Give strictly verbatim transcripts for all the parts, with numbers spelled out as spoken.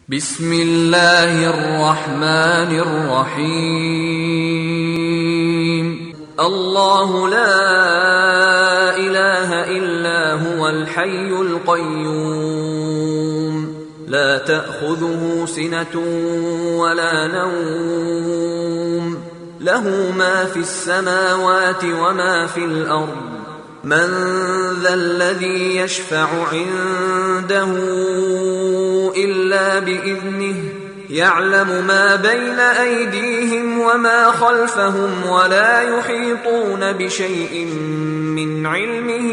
بسم الله الرحمن الرحيم الله لا إله إلا هو الحي القيوم لا تأخذه سنة ولا نوم له ما في السماوات وما في الأرض من ذا الذي يشفع عنده إلا بإذنه يعلم ما بين أيديهم وما خلفهم ولا يحيطون بشيء من علمه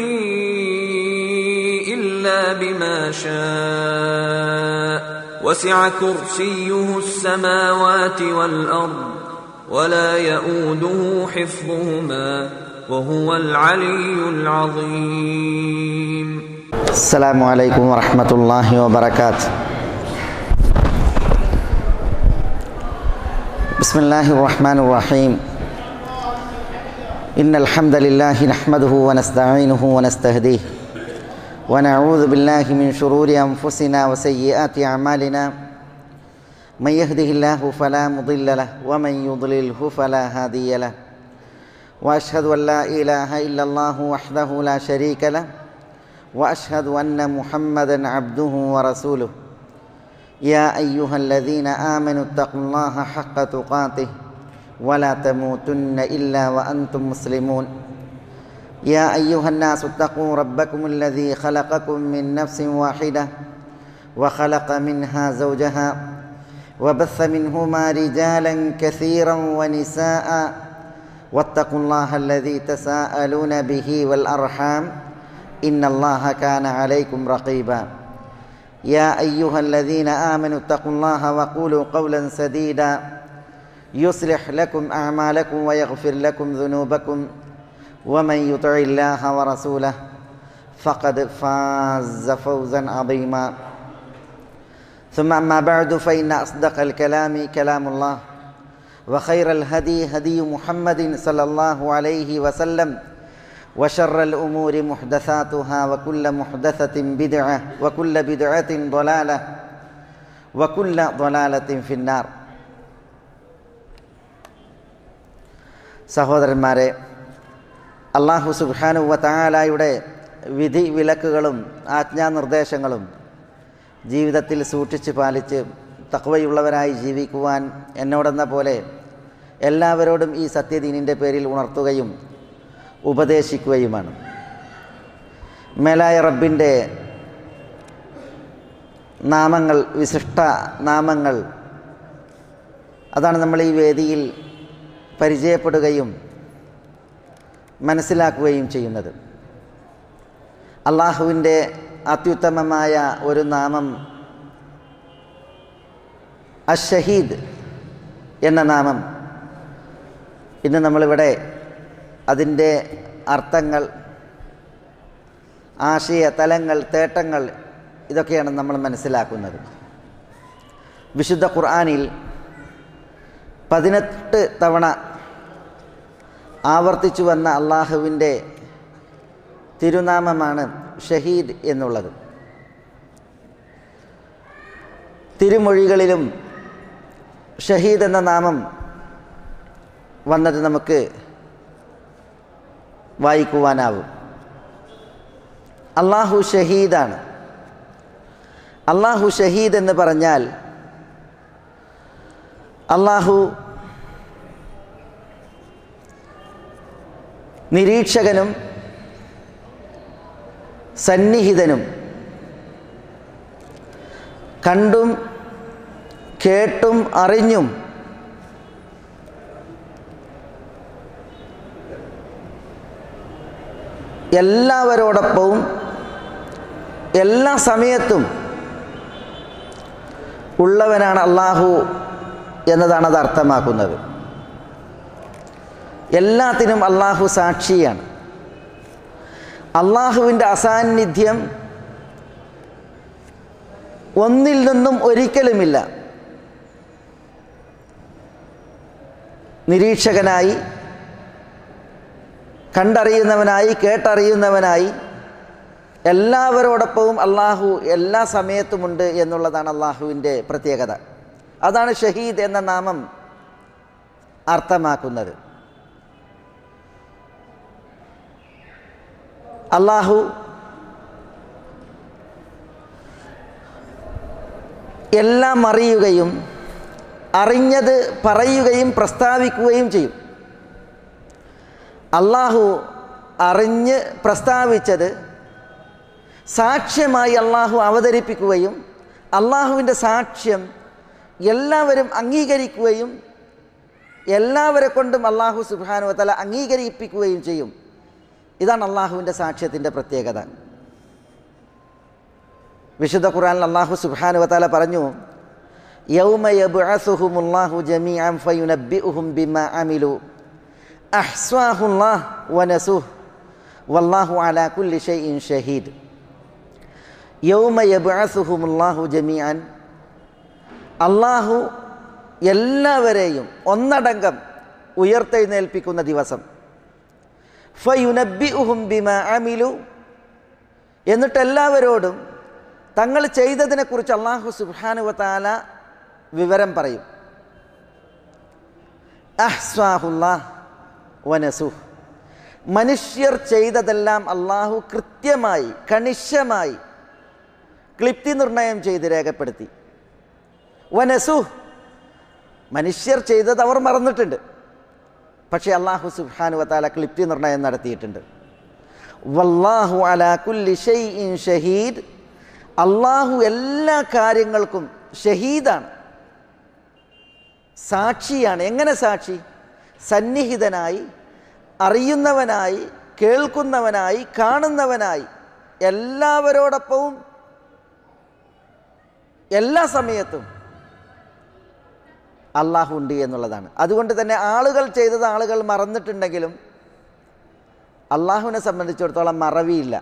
إلا بما شاء وسع كرسيه السماوات والأرض ولا يؤوده حفظهما وهو العلي العظيم. السلام عليكم ورحمة الله وبركاته. بسم الله الرحمن الرحيم. إن الحمد لله نحمده ونستعينه ونستهديه ونعوذ بالله من شرور أنفسنا وسيئات أعمالنا من يهده الله فلا مضل له ومن يضلله فلا هادي له وأشهد أن لا إله إلا الله وحده لا شريك له وأشهد أن محمدًا عبده ورسوله. يا أيها الذين آمنوا اتقوا الله حق تقاته ولا تموتن إلا وأنتم مسلمون. يا أيها الناس اتقوا ربكم الذي خلقكم من نفس واحدة وخلق منها زوجها وبث منهما رجالا كثيرا ونساء واتقوا الله الذي تساءلون به والأرحام إن الله كان عليكم رقيبا. يا أيها الذين آمنوا اتقوا الله وقولوا قولا سديدا يصلح لكم أعمالكم ويغفر لكم ذنوبكم ومن يطع الله ورسوله فقد فاز فوزا عظيما. ثم أما بعد فإن أصدق الكلام كلام الله وخير الهدي هدي محمد صلى الله عليه وسلم وشر الأمور محدثاتها وكل محدثة بدعة وكل بدعة ضلالة وكل ضلالة في النار. സഹോദരന്മാരെ, അല്ലാഹു സുബ്ഹാനഹു വ തആലയുടെ വിധി വിലക്കുകളും ആജ്ഞാനിർദ്ദേശങ്ങളും ജീവിതത്തിൽ സൂക്ഷിച്ച് പാലിച്ച് തഖ്വയുള്ളവരായി ജീവിക്കുവാൻ എന്നോടെന്ന പോലെ എല്ലാവരോടും ഈ സത്യദീനിൻ്റെ പേരിൽ ഉണർത്തുകയും ഉപദേശിക്കുകയുമാണ്. മേലായ റബ്ബിൻ്റെ നാമങ്ങൾ, വിശിഷ്ട നാമങ്ങൾ, അതാണ് നമ്മൾ ഈ വേദിയിൽ പരിചയപ്പെടുകയും മനസ്സിലാക്കുകയും ചെയ്യുന്നത്. അള്ളാഹുവിൻ്റെ അത്യുത്തമമായ ഒരു നാമം അഷഹീദ് എന്ന നാമം. ഇന്ന് നമ്മളിവിടെ അതിൻ്റെ അർത്ഥങ്ങൾ, ആശയ തലങ്ങൾ, തേട്ടങ്ങൾ ഇതൊക്കെയാണ് നമ്മൾ മനസ്സിലാക്കുന്നത്. വിശുദ്ധ ഖുർആനിൽ പതിനെട്ട് തവണ ആവർത്തിച്ചു വന്ന അള്ളാഹുവിൻ്റെ തിരുനാമമാണ് ഷഹീദ് എന്നുള്ളത്. തിരുമൊഴികളിലും ഷഹീദ് എന്ന നാമം വന്നത് നമുക്ക് വായിക്കുവാനാവും. അള്ളാഹു ഷഹീദാണ്. അള്ളാഹു ഷഹീദ് എന്ന് പറഞ്ഞാൽ അള്ളാഹു നിരീക്ഷകനും സന്നിഹിതനും കണ്ടും കേട്ടും അറിഞ്ഞും എല്ലാവരോടൊപ്പവും എല്ലാ സമയത്തും ഉള്ളവനാണ് അള്ളാഹു എന്നതാണ് അത് അർത്ഥമാക്കുന്നത്. എല്ലാത്തിനും അള്ളാഹു സാക്ഷിയാണ്. അള്ളാഹുവിൻ്റെ അസാന്നിധ്യം ഒന്നിൽ നിന്നും ഒരിക്കലുമില്ല. നിരീക്ഷകനായി, കണ്ടറിയുന്നവനായി, കേട്ടറിയുന്നവനായി, എല്ലാവരോടൊപ്പവും അള്ളാഹു എല്ലാ സമയത്തുമുണ്ട് എന്നുള്ളതാണ് അള്ളാഹുവിൻ്റെ പ്രത്യേകത. അതാണ് ഷഹീദ് എന്ന നാമം അർത്ഥമാക്കുന്നത്. അള്ളാഹു എല്ലാം അറിയുകയും അറിഞ്ഞത് പറയുകയും പ്രസ്താവിക്കുകയും ചെയ്യും. അള്ളാഹു അറിഞ്ഞ് പ്രസ്താവിച്ചത് സാക്ഷ്യമായി അള്ളാഹു അവതരിപ്പിക്കുകയും അള്ളാഹുവിൻ്റെ സാക്ഷ്യം എല്ലാവരും അംഗീകരിക്കുകയും എല്ലാവരെ കൊണ്ടും അള്ളാഹു സുബ്ഹാനഹു വ തആല അംഗീകരിപ്പിക്കുകയും ചെയ്യും. ഇതാണ് അള്ളാഹുവിൻ്റെ സാക്ഷ്യത്തിൻ്റെ പ്രത്യേകത. വിശുദ്ധ ഖുർആനിൽ അള്ളാഹു സുബ്ഹാനഹു വ തആല പറഞ്ഞു, യൗമ യബ്അസുഹുമുല്ലാഹു ജമീഅൻ ഫയുനബ്ബിഉഹും ബിമാ അമിലു അഹ്സാഹുല്ലാഹു വനസുഹു വല്ലാഹു അലാ കുല്ലി ഷൈഇൻ ഷഹീദ്. യൗമ യബ്അസുഹുമുല്ലാഹു ജമീഅൻ, അള്ളാഹു എല്ലാവരെയും ഒന്നടങ്കം ഉയർത്തെഴുന്നേൽപ്പിക്കുന്ന ദിവസം. ഫയുനബ്ബിഉഹും ബിമാ അമിലു, എന്നിട്ട് എല്ലാവരോടും തങ്ങൾ ചെയ്തതിനെക്കുറിച്ച് അള്ളാഹു സുബ്ഹാനഹു വ തആല വിവരം പറയും. അഹ്സാഹുല്ലാഹ് വനസുഹ്, മനുഷ്യർ ചെയ്തതെല്ലാം അള്ളാഹു കൃത്യമായി കണിശമായി ക്ലിപ്തി നിർണയം ചെയ്ത് രേഖപ്പെടുത്തി. വനസുഹ്, മനുഷ്യർ ചെയ്തത് അവർ മറന്നിട്ടുണ്ട്, പക്ഷേ അള്ളാഹു സുബ്ഹാനഹു വ തആല ക്ലിപ്തി നിർണയം നടത്തിയിട്ടുണ്ട്. വല്ലാഹു അലാ കുല്ലി ഷൈഇൻ ഷഹീദ്, അള്ളാഹു എല്ലാ കാര്യങ്ങൾക്കും ഷഹീദാണ്, സാക്ഷിയാണ്. എങ്ങനെ സാക്ഷി? സന്നിഹിതനായി, അറിയുന്നവനായി, കേൾക്കുന്നവനായി, കാണുന്നവനായി, എല്ലാവരോടൊപ്പവും എല്ലാ സമയത്തും അള്ളാഹു ഉണ്ട് എന്നുള്ളതാണ്. അതുകൊണ്ട് തന്നെ ആളുകൾ ചെയ്തത് ആളുകൾ മറന്നിട്ടുണ്ടെങ്കിലും അള്ളാഹുവിനെ സംബന്ധിച്ചിടത്തോളം മറവിയില്ല.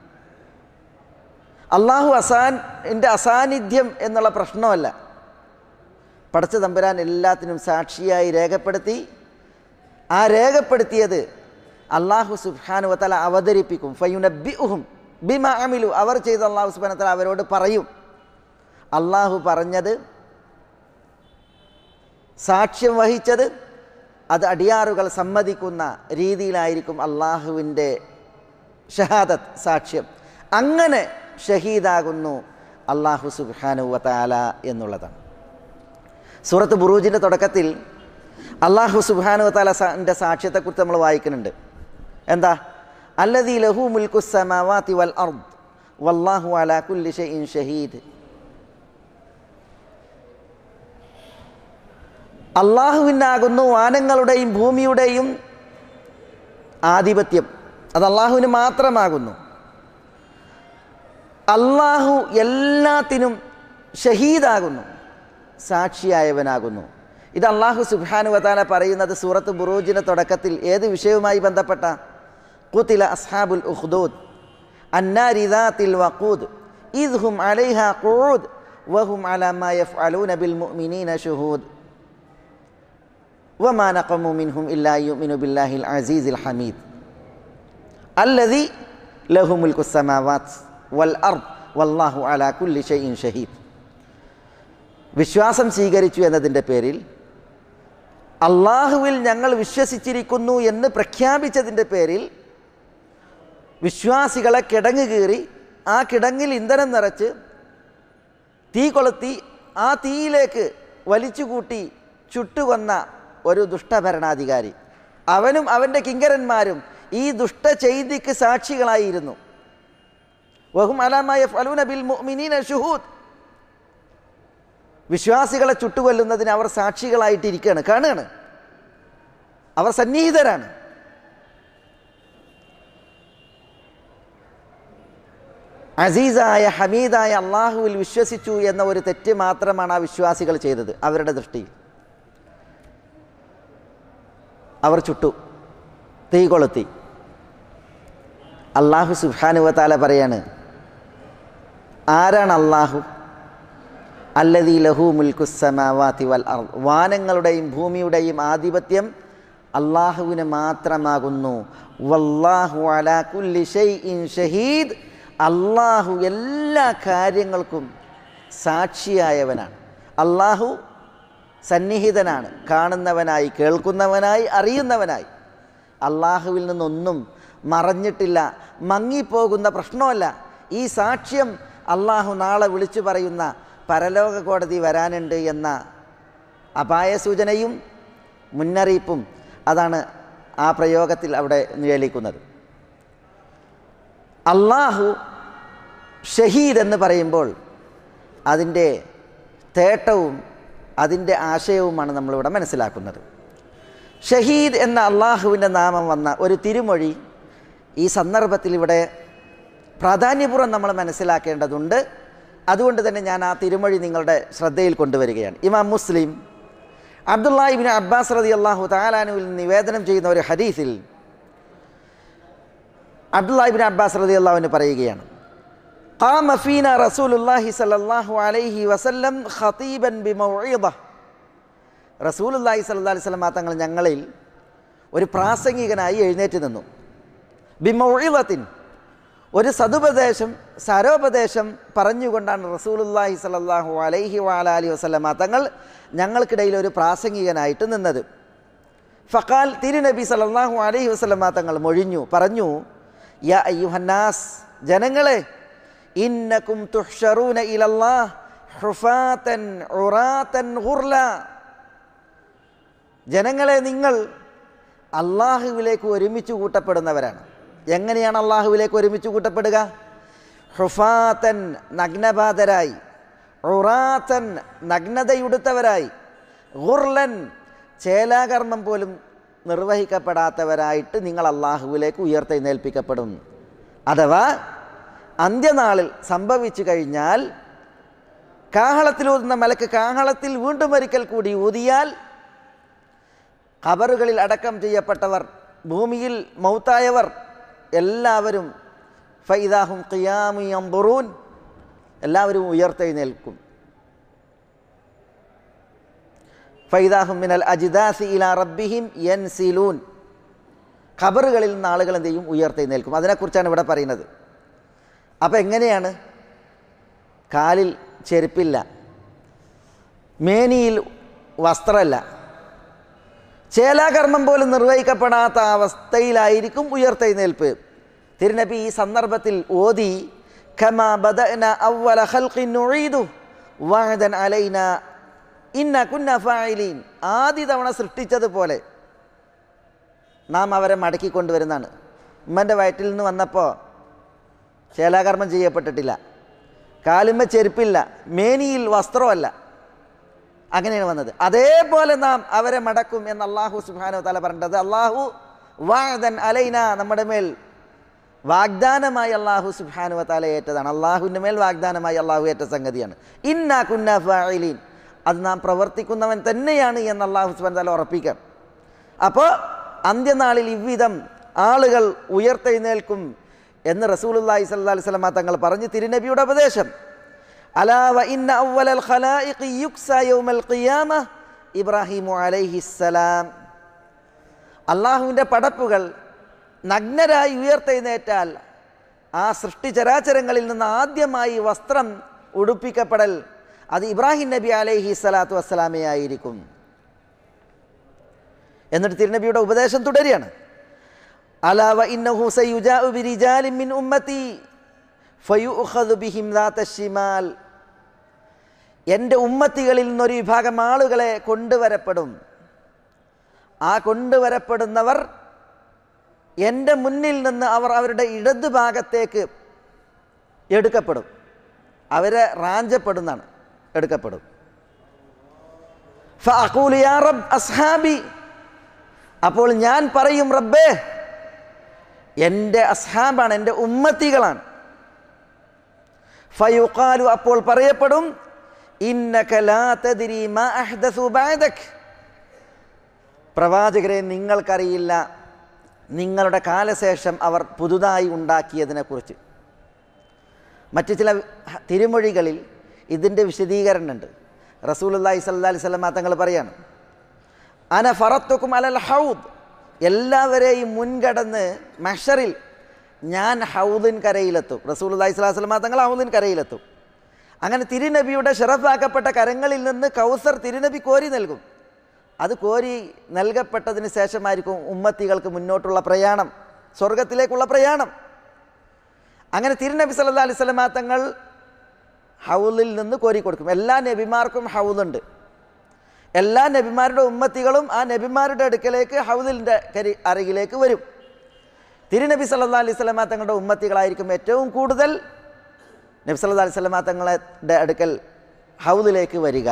അള്ളാഹു അസാൻ എൻ്റെ അസാന്നിധ്യം എന്നുള്ള പ്രശ്നമല്ല. പടച്ച തമ്പുരാൻ എല്ലാത്തിനും സാക്ഷിയായി രേഖപ്പെടുത്തി. ആ രേഖപ്പെടുത്തിയത് അള്ളാഹു സുബ്ഹാനഹു വ തആല അവതരിപ്പിക്കും. ഫയുനബ്ബിഉഹും ബിമാ അമിലു, അവർ ചെയ്ത അള്ളാഹു സുബ്ഹാനഹു വ തആല അവരോട് പറയും. അള്ളാഹു പറഞ്ഞത്, സാക്ഷ്യം വഹിച്ചത്, അത് അടിയാറുകൾ സമ്മതിക്കുന്ന രീതിയിലായിരിക്കും അള്ളാഹുവിൻ്റെ ഷഹാദത്ത്, സാക്ഷ്യം. അങ്ങനെ ഷഹീദാകുന്നു അള്ളാഹു സുബ്ഹാനഹു വ തആല എന്നുള്ളതാണ്. സൂറത്ത് ബുറൂജിൻ്റെ തുടക്കത്തിൽ അള്ളാഹു സുബ്ഹാനഹു വ തആലയുടെ സാക്ഷ്യത്തെക്കുറിച്ച് നമ്മൾ വായിക്കുന്നുണ്ട്. എന്താ? അല്ലദീ ലഹു മുൽക്കുസ് സമാവാതി വൽ അർദ് വല്ലാഹു അലാ കുല്ലി ഷൈഇൻ ഷഹീദ്. അള്ളാഹുവിനാകുന്നു വാനങ്ങളുടെയും ഭൂമിയുടെയും ആധിപത്യം, അത് അള്ളാഹുവിന് മാത്രമാകുന്നു. അള്ളാഹു എല്ലാത്തിനും ഷഹീദാകുന്നു, സാക്ഷിയായവനാകുന്നു. ഇത് അള്ളാഹു സുബ്ഹാനഹു വ തആല പറയുന്നത് സൂറത്ത് ബുറൂജിൻ്റെ തുടക്കത്തിൽ ഏത് വിഷയവുമായി ബന്ധപ്പെട്ട? ഖുതില അസ്ഹാബുൽ ഉഖ്ദൂദ് അന്നാരി ദാത്തിൽ വഖൂദ് ഇദ് ഹും അലൈഹാ ഖുഊദ് വഹും അലാ മാ യഫ്അലൂന ബിൽ മുഅ്മിനീന ശുഹൂദ് വമാ നഖമു മിൻഹും ഇല്ലാ യുഅ്മിനു ബില്ലാഹിൽ അസീസിൽ ഹമീദ് അല്ലദീ ലഹു മുൽക്കുസ് സമാവാത് വൽ അർദ് വല്ലാഹു അലാ കുല്ലി ഷൈഇൻ ഷഹീദ്. വിശ്വാസം സ്വീകരിച്ചു എന്നതിൻ്റെ പേരിൽ, അള്ളാഹുവിൽ ഞങ്ങൾ വിശ്വസിച്ചിരിക്കുന്നു എന്ന് പ്രഖ്യാപിച്ചതിൻ്റെ പേരിൽ വിശ്വാസികളെ കിടങ്ങ് കീറി ആ കിടങ്ങിൽ ഇന്ധനം നിറച്ച് തീ കൊളുത്തി ആ തീയിലേക്ക് വലിച്ചുകൂട്ടി ചുട്ടുകൊന്ന ഒരു ദുഷ്ടഭരണാധികാരി, അവനും അവൻ്റെ കിങ്കരന്മാരും ഈ ദുഷ്ട ചെയ്തിക്ക് സാക്ഷികളായിരുന്നു. വഹും അലാ മാ യഫ്അലൂന ബിൽ മുഅ്മിനീന ശുഹൂദ്. വിശ്വാസികളെ ചുട്ടുകൊല്ലുന്നതിന് അവർ സാക്ഷികളായിട്ടിരിക്കുകയാണ്, കാണുകയാണ്, അവർ സന്നിഹിതരാണ്. അസീസായ ഹമീദായ അള്ളാഹുവിൽ വിശ്വസിച്ചു എന്ന ഒരു തെറ്റ് മാത്രമാണ് ആ വിശ്വാസികൾ ചെയ്തത്. അവരുടെ ദൃഷ്ടിയിൽ അവർ ചുട്ടു, തീ കൊളുത്തി. അള്ളാഹു സുബ്ഹാനഹു വ തആല പറയാണ്, ആരാണ് അള്ളാഹു? അല്ലദീ ലഹു മുൽക്കുസ് സമാവാതി വൽ അർദ്, വാനങ്ങളുടെയും ഭൂമിയുടെയും ആധിപത്യം അള്ളാഹുവിന് മാത്രമാകുന്നു. വല്ലാഹു അലാ കുല്ലി ഷൈഇൻ ഷഹീദ്, അള്ളാഹു എല്ലാ കാര്യങ്ങൾക്കും സാക്ഷിയായവനാണ്. അള്ളാഹു സന്നിഹിതനാണ്, കാണുന്നവനായി, കേൾക്കുന്നവനായി, അറിയുന്നവനായി. അള്ളാഹുവിൽ നിന്നൊന്നും മറഞ്ഞിട്ടില്ല, മങ്ങിപ്പോകുന്ന പ്രശ്നമല്ല. ഈ സാക്ഷ്യം അള്ളാഹു നാളെ വിളിച്ചു പറയുന്ന പരലോക കോടതി വരാനുണ്ട് എന്ന അപായ സൂചനയും മുന്നറിയിപ്പും അതാണ് ആ പ്രയോഗത്തിൽ അവിടെ നിഴലിക്കുന്നത്. അള്ളാഹു ഷഹീദ് എന്ന് പറയുമ്പോൾ അതിൻ്റെ തേട്ടവും അതിൻ്റെ ആശയവുമാണ് നമ്മളിവിടെ മനസ്സിലാക്കുന്നത്. ഷഹീദ് എന്ന അള്ളാഹുവിൻ്റെ നാമം വന്ന ഒരു തിരുമൊഴി ഈ സന്ദർഭത്തിൽ ഇവിടെ പ്രാധാന്യപൂർവ്വം നമ്മൾ മനസ്സിലാക്കേണ്ടതുണ്ട്. അതുകൊണ്ട് തന്നെ ഞാൻ ആ തിരുമൊഴി നിങ്ങളുടെ ശ്രദ്ധയിൽ കൊണ്ടുവരികയാണ്. ഇമാം മുസ്ലിം അബ്ദുല്ലാഹി ഇബ്നു അബ്ബാസ് റളിയല്ലാഹു തആല അൻഹുവിൽ നിവേദനം ചെയ്യുന്ന ഒരു ഹദീസിൽ അബ്ദുല്ലാഹി ഇബ്നു അബ്ബാസ് റളിയല്ലാഹു അൻഹു പറയുകയാണ്, ഖാമ ഫീനാ റസൂലുള്ളാഹി സ്വല്ലല്ലാഹു അലൈഹി വസല്ലം ഖതീബൻ ബിമൗഇദ. റസൂലുള്ളാഹി സ്വല്ലല്ലാഹു അലൈഹി വസല്ലം തങ്ങൾ ഞങ്ങളിൽ ഒരു പ്രാസംഗികനായി എഴുന്നേറ്റ് നിന്നു. ബിമൗഇദത്തിൻ, ഒരു സതുപദേശം, സാരോപദേശം പറഞ്ഞുകൊണ്ടാണ് റസൂലുള്ളാഹി സ്വല്ലല്ലാഹു അലൈഹി വഅലൈഹി വസല്ലം തങ്ങൾ ഞങ്ങൾക്കിടയിൽ ഒരു പ്രാസംഗികനായിട്ട് നിന്നത്. ഫഖാൽ, തിരുനബി സല്ലല്ലാഹു അലൈഹി വസല്ലം തങ്ങൾ മൊഴിഞ്ഞു, പറഞ്ഞു, യാ അയ്യുഹന്നാസ്, ജനങ്ങളെ, ഇന്നകും തുഹ്ശറൂന ഇലല്ലാഹ് ഹുഫാതൻ ഉറാതൻ ഗുർല. ജനങ്ങളെ, നിങ്ങൾ അള്ളാഹുവിലേക്ക് ഒരുമിച്ച് കൂട്ടപ്പെടുന്നവരാണ്. എങ്ങനെയാണ് അള്ളാഹുവിലേക്ക് ഒരുമിച്ച് കൂട്ടപ്പെടുക? ഹുഫാതൻ, നഗ്നപാതരായി, ഉറാതൻ, നഗ്നതയുടുത്തവരായി, ഗുർലൻ, ചേലാകർമ്മം പോലും നിർവഹിക്കപ്പെടാത്തവരായിട്ട് നിങ്ങൾ അള്ളാഹുവിലേക്ക് ഉയർത്തെഴുന്നേൽപ്പിക്കപ്പെടും. അഥവാ അന്ത്യനാളിൽ സംഭവിച്ചു കഴിഞ്ഞാൽ കാഹളത്തിൽ ഊതുന്ന മലക്ക് കാഹളത്തിൽ വീണ്ടും ഒരിക്കൽ കൂടി ഊതിയാൽ ഖബറുകളിൽ അടക്കം ചെയ്യപ്പെട്ടവർ, ഭൂമിയിൽ മൗത്തായവർ എല്ലാവരും ഫൈദാഹും ഖിയാമു യൻദുറൂൻ, എല്ലാവരും ഉയർത്തെഴുന്നേൽക്കും. ഫൈദാഹും മിനൽ അജ്ദാസി ഇലാ റബ്ബിഹിം യൻസിലൂൻ, ഖബറുകളിൽ നിന്ന് ആളുകൾ എന്ത് ചെയ്യും? ഉയർത്തെഴുന്നേൽക്കും. അതിനെക്കുറിച്ചാണ് ഇവിടെ പറയുന്നത്. അപ്പം എങ്ങനെയാണ്? കാലിൽ ചെരുപ്പില്ല, മേനിയിൽ വസ്ത്രമല്ല, ചേലാകർമ്മം പോലും നിർവഹിക്കപ്പെടാത്ത അവസ്ഥയിലായിരിക്കും ഉയർത്തെഴുന്നേൽപ്പ്. തിരുനബി ഈ സന്ദർഭത്തിൽ ഓതി, കമാ ബദഅന അവ്വല ഖൽഖിൻ നുഈദു വഅദൻ അലൈന ഇന്ന കുന്ന ഫാഇലീൻ. ആദ്യ തവണ സൃഷ്ടിച്ചതുപോലെ നാം അവരെ മടക്കിക്കൊണ്ടുവരുന്നതാണ്. ഉമ്മൻ്റെ വയറ്റിൽ നിന്ന് വന്നപ്പോൾ ചേലാകർമ്മം ചെയ്യപ്പെട്ടിട്ടില്ല, കാലുമ്മ ചെരുപ്പില്ല, മേനിയിൽ വസ്ത്രമല്ല, അങ്ങനെയാണ് വന്നത്. അതേപോലെ നാം അവരെ മടക്കും എന്ന് അല്ലാഹു സുബ്ഹാനഹു വതആല പറഞ്ഞത്. അല്ലാഹു വഅദൻ അലൈന, നമ്മുടെ മേൽ വാഗ്ദാനമായി അല്ലാഹു സുബ്ഹാനഹു വതആല ഏറ്റതാണ്. അല്ലാഹുവിൻ്റെ മേൽ വാഗ്ദാനമായി അല്ലാഹു ഏറ്റ സംഗതിയാണ്. ഇന്നാ കുന്നാ ഫാഇലീൻ, അത് നാം പ്രവർത്തിക്കുന്നവൻ തന്നെയാണ് എന്ന് അല്ലാഹു സുബ്ഹാനഹു വതആല ഉറപ്പിക്കാം. അപ്പോൾ അന്ത്യനാളിൽ ഇவ்விധം ആളുകൾ ഉയർത്തെഴുന്നേൽക്കും എന്ന് റസൂലുള്ളാഹി സ്വല്ലല്ലാഹു അലൈഹി വസല്ലം തങ്ങൾ പറഞ്ഞു. തിരുനബിയുടെ ഉപദേശം, അലാ വ ഇന്ന അവ്വലൽ ഖലായിഖി യുക്സാ യൗമൽ ഖിയാമ ഇബ്രാഹിമു അലൈഹിസ്സലാം. അള്ളാഹുവിൻ്റെ പടപ്പുകൾ നഗ്നരായി ഉയർത്തെഴുന്നേറ്റാൽ ആ സൃഷ്ടിചരാചരങ്ങളിൽ നിന്ന് ആദ്യമായി വസ്ത്രം ഉടുപ്പിക്കപ്പെടൽ അത് ഇബ്രാഹിം നബി അലൈഹി സ്വലാത്തു വസ്സലാമേ ആയിരിക്കും. എന്നിട്ട് തിരുനബിയുടെ ഉപദേശം തുടരുകയാണ്, അലാ വ ഇന്നഹു സയുജാഉ ബിരിജാലിൻ മിൻ ഉമ്മത്തി ഫയുഖദു ബിഹിം ദാത ശിമാൽ. എൻ്റെ ഉമ്മത്തികളിൽ നിന്നൊരു വിഭാഗം ആളുകളെ കൊണ്ടുവരപ്പെടും. ആ കൊണ്ടുവരപ്പെടുന്നവർ എൻ്റെ മുന്നിൽ നിന്ന് അവർ അവരുടെ ഇടതു ഭാഗത്തേക്ക് എടുക്കപ്പെടും. അവരെ റാഞ്ചപ്പെടുന്നാണ്, എടുക്കപ്പെടും. ഫഅഖൂലു യാ റബ്ബ് അസ്ഹാബി, അപ്പോൾ ഞാൻ പറയും, റബ്ബേ, എൻ്റെ അസ്ഹാബാണ്, എൻ്റെ ഉമ്മത്തികളാണ്. ഫയുഖാലു, അപ്പോൾ പറയപ്പെടും, ഇന്നക ലാ തദ്രി മാ അഹ്ദസു ബഅദക്. പ്രവാചകരെ, നിങ്ങൾക്കറിയില്ല നിങ്ങളുടെ കാലശേഷം അവർ പുതുതായി ഉണ്ടാക്കിയതിനെക്കുറിച്ച്. മറ്റു ചില തിരുമൊഴികളിൽ ഇതിൻ്റെ വിശദീകരണമുണ്ട്. റസൂലുള്ളാഹി സ്വല്ലല്ലാഹി അലൈഹി വസല്ലം തങ്ങൾ പറയാണ്, അന ഫറത്തുക്കും അലൽ ഹൗദ്, എല്ലാവരെയും മുൻകടന്ന് മഹ്ശറിൽ ഞാൻ ഹൗദിൻ കരയിലെത്തും. റസൂലുള്ളാഹി സ്വല്ലല്ലാഹു അലൈഹി വസല്ലം തങ്ങൾ ഹൗദിൻ കരയിലെത്തും. അങ്ങനെ തിരുനബിയുടെ ഷറഫാക്കപ്പെട്ട കരങ്ങളിൽ നിന്ന് കൗസർ തിരുനബി കോരി നൽകും. അത് കോരി നൽകപ്പെട്ടതിന് ശേഷമായിരിക്കും ഉമ്മത്തികൾക്ക് മുന്നോട്ടുള്ള പ്രയാണം, സ്വർഗത്തിലേക്കുള്ള പ്രയാണം. അങ്ങനെ തിരുനബി സല്ലല്ലാഹു അലൈഹി വസല്ലം തങ്ങൾ ഹൗദിൽ നിന്ന് കോരി കൊടുക്കും. എല്ലാ നബിമാർക്കും ഹൗദുണ്ട്. എല്ലാ നബിമാരുടെ ഉമ്മത്തികളും ആ നബിമാരുടെ അടുക്കലേക്ക് ഹൗദിൻ്റെ കരി അരികിലേക്ക് വരും. തിരുനബി സല്ലല്ലാഹു അലൈഹി വസല്ലം തങ്ങളുടെ ഉമ്മത്തികളായിരിക്കും ഏറ്റവും കൂടുതൽ നബി സല്ലല്ലാഹു അലൈഹി വസല്ലം തങ്ങളുടെ അടുക്കൽ ഹൗദിലേക്ക് വരിക.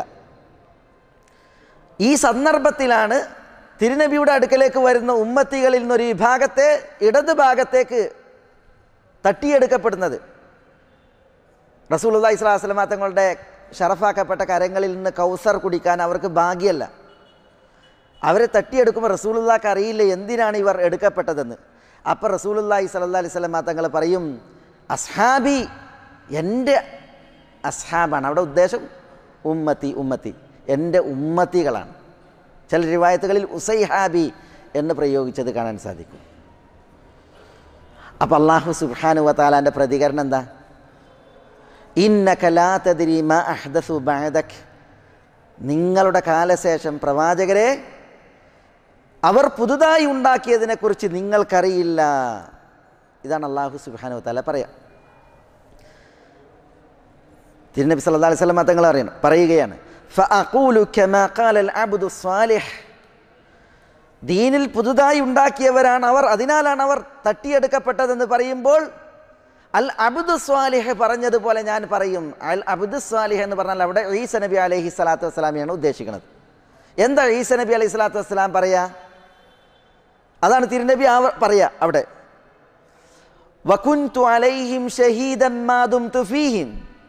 ഈ സന്ദർഭത്തിലാണ് തിരുനബിയുടെ അടുക്കലേക്ക് വരുന്ന ഉമ്മത്തികളിൽ നിന്നൊരു വിഭാഗത്തെ ഇടത് ഭാഗത്തേക്ക് തട്ടിയെടുക്കപ്പെടുന്നത്. റസൂലുള്ളാഹി സ്വല്ലല്ലാഹു അലൈഹി വസല്ലം തങ്ങളുടെ ഷറഫാക്കപ്പെട്ട കരങ്ങളിൽ നിന്ന് കൗസർ കുടിക്കാൻ അവർക്ക് ഭാഗ്യമല്ല. അവരെ തട്ടിയെടുക്കുമ്പോൾ റസൂലുള്ളാഹിക്ക് അറിയില്ല എന്തിനാണ് ഇവർ എടുക്കപ്പെട്ടതെന്ന്. അപ്പോൾ റസൂലുള്ളാഹി സ്വല്ലല്ലാഹു അലൈഹി വസല്ലം തങ്ങൾ പറയും, അസ്ഹാബി, എൻ്റെ അസ്ഹാബാണ്. അവിടെ ഉദ്ദേശം ഉമ്മത്തി, ഉമ്മത്തി എൻ്റെ ഉമ്മത്തികളാണ്. ചില റിവായത്തുകളിൽ ഉസൈഹാബി എന്ന് പ്രയോഗിച്ചത് കാണാൻ സാധിക്കും. അപ്പോൾ അല്ലാഹു സുബ്ഹാനഹു വ തആലാൻ്റെ പ്രതികരണം എന്താ? ഇന്നക ലാ തദ്രി മാ അഹ്ദസു ബഅദക്, നിങ്ങളുടെ കാലശേഷം പ്രവാചകരെ അവർ പുതുതായി ഉണ്ടാക്കിയതിനെക്കുറിച്ച് നിങ്ങൾക്കറിയില്ല. ഇതാണ് അല്ലാഹു സുബ്ഹാനഹു വ തആല പറയാം. തിരുനബി സല്ലല്ലാഹു അലൈഹി വസല്ലം തങ്ങൾ അറിയണം പറയുകയാണ്, ഫഅഖൂലു കമാ ഖാലൽ അബ്ദു സ്വാലിഹ്, ദീനിൽ പുതുതായി ഉണ്ടാക്കിയവരാണ് അവർ, അതിനാലാണ് അവർ തട്ടിയെടുക്കപ്പെട്ടതെന്ന് പറയുമ്പോൾ അൽ അബ്ദു സ്വാലിഹ് പറഞ്ഞതുപോലെ ഞാൻ പറയും. അൽ അബ്ദു സ്വാലിഹ് എന്ന് പറഞ്ഞാൽ അവിടെ ഈസ നബി അലൈഹി സ്വലാത്തു വസ്സലാമിയാണ് ഉദ്ദേശിക്കുന്നത്. എന്താ ഈസ നബി അലൈഹി സ്വലാത്തു വസ്സലാം പറയാ? അതാണ് തിരുനബി ആ പറയാ അവിടെ, വകുൻതു അലൈഹിം ഷഹീദൻ മാ ദുംതു ഫീഹിം,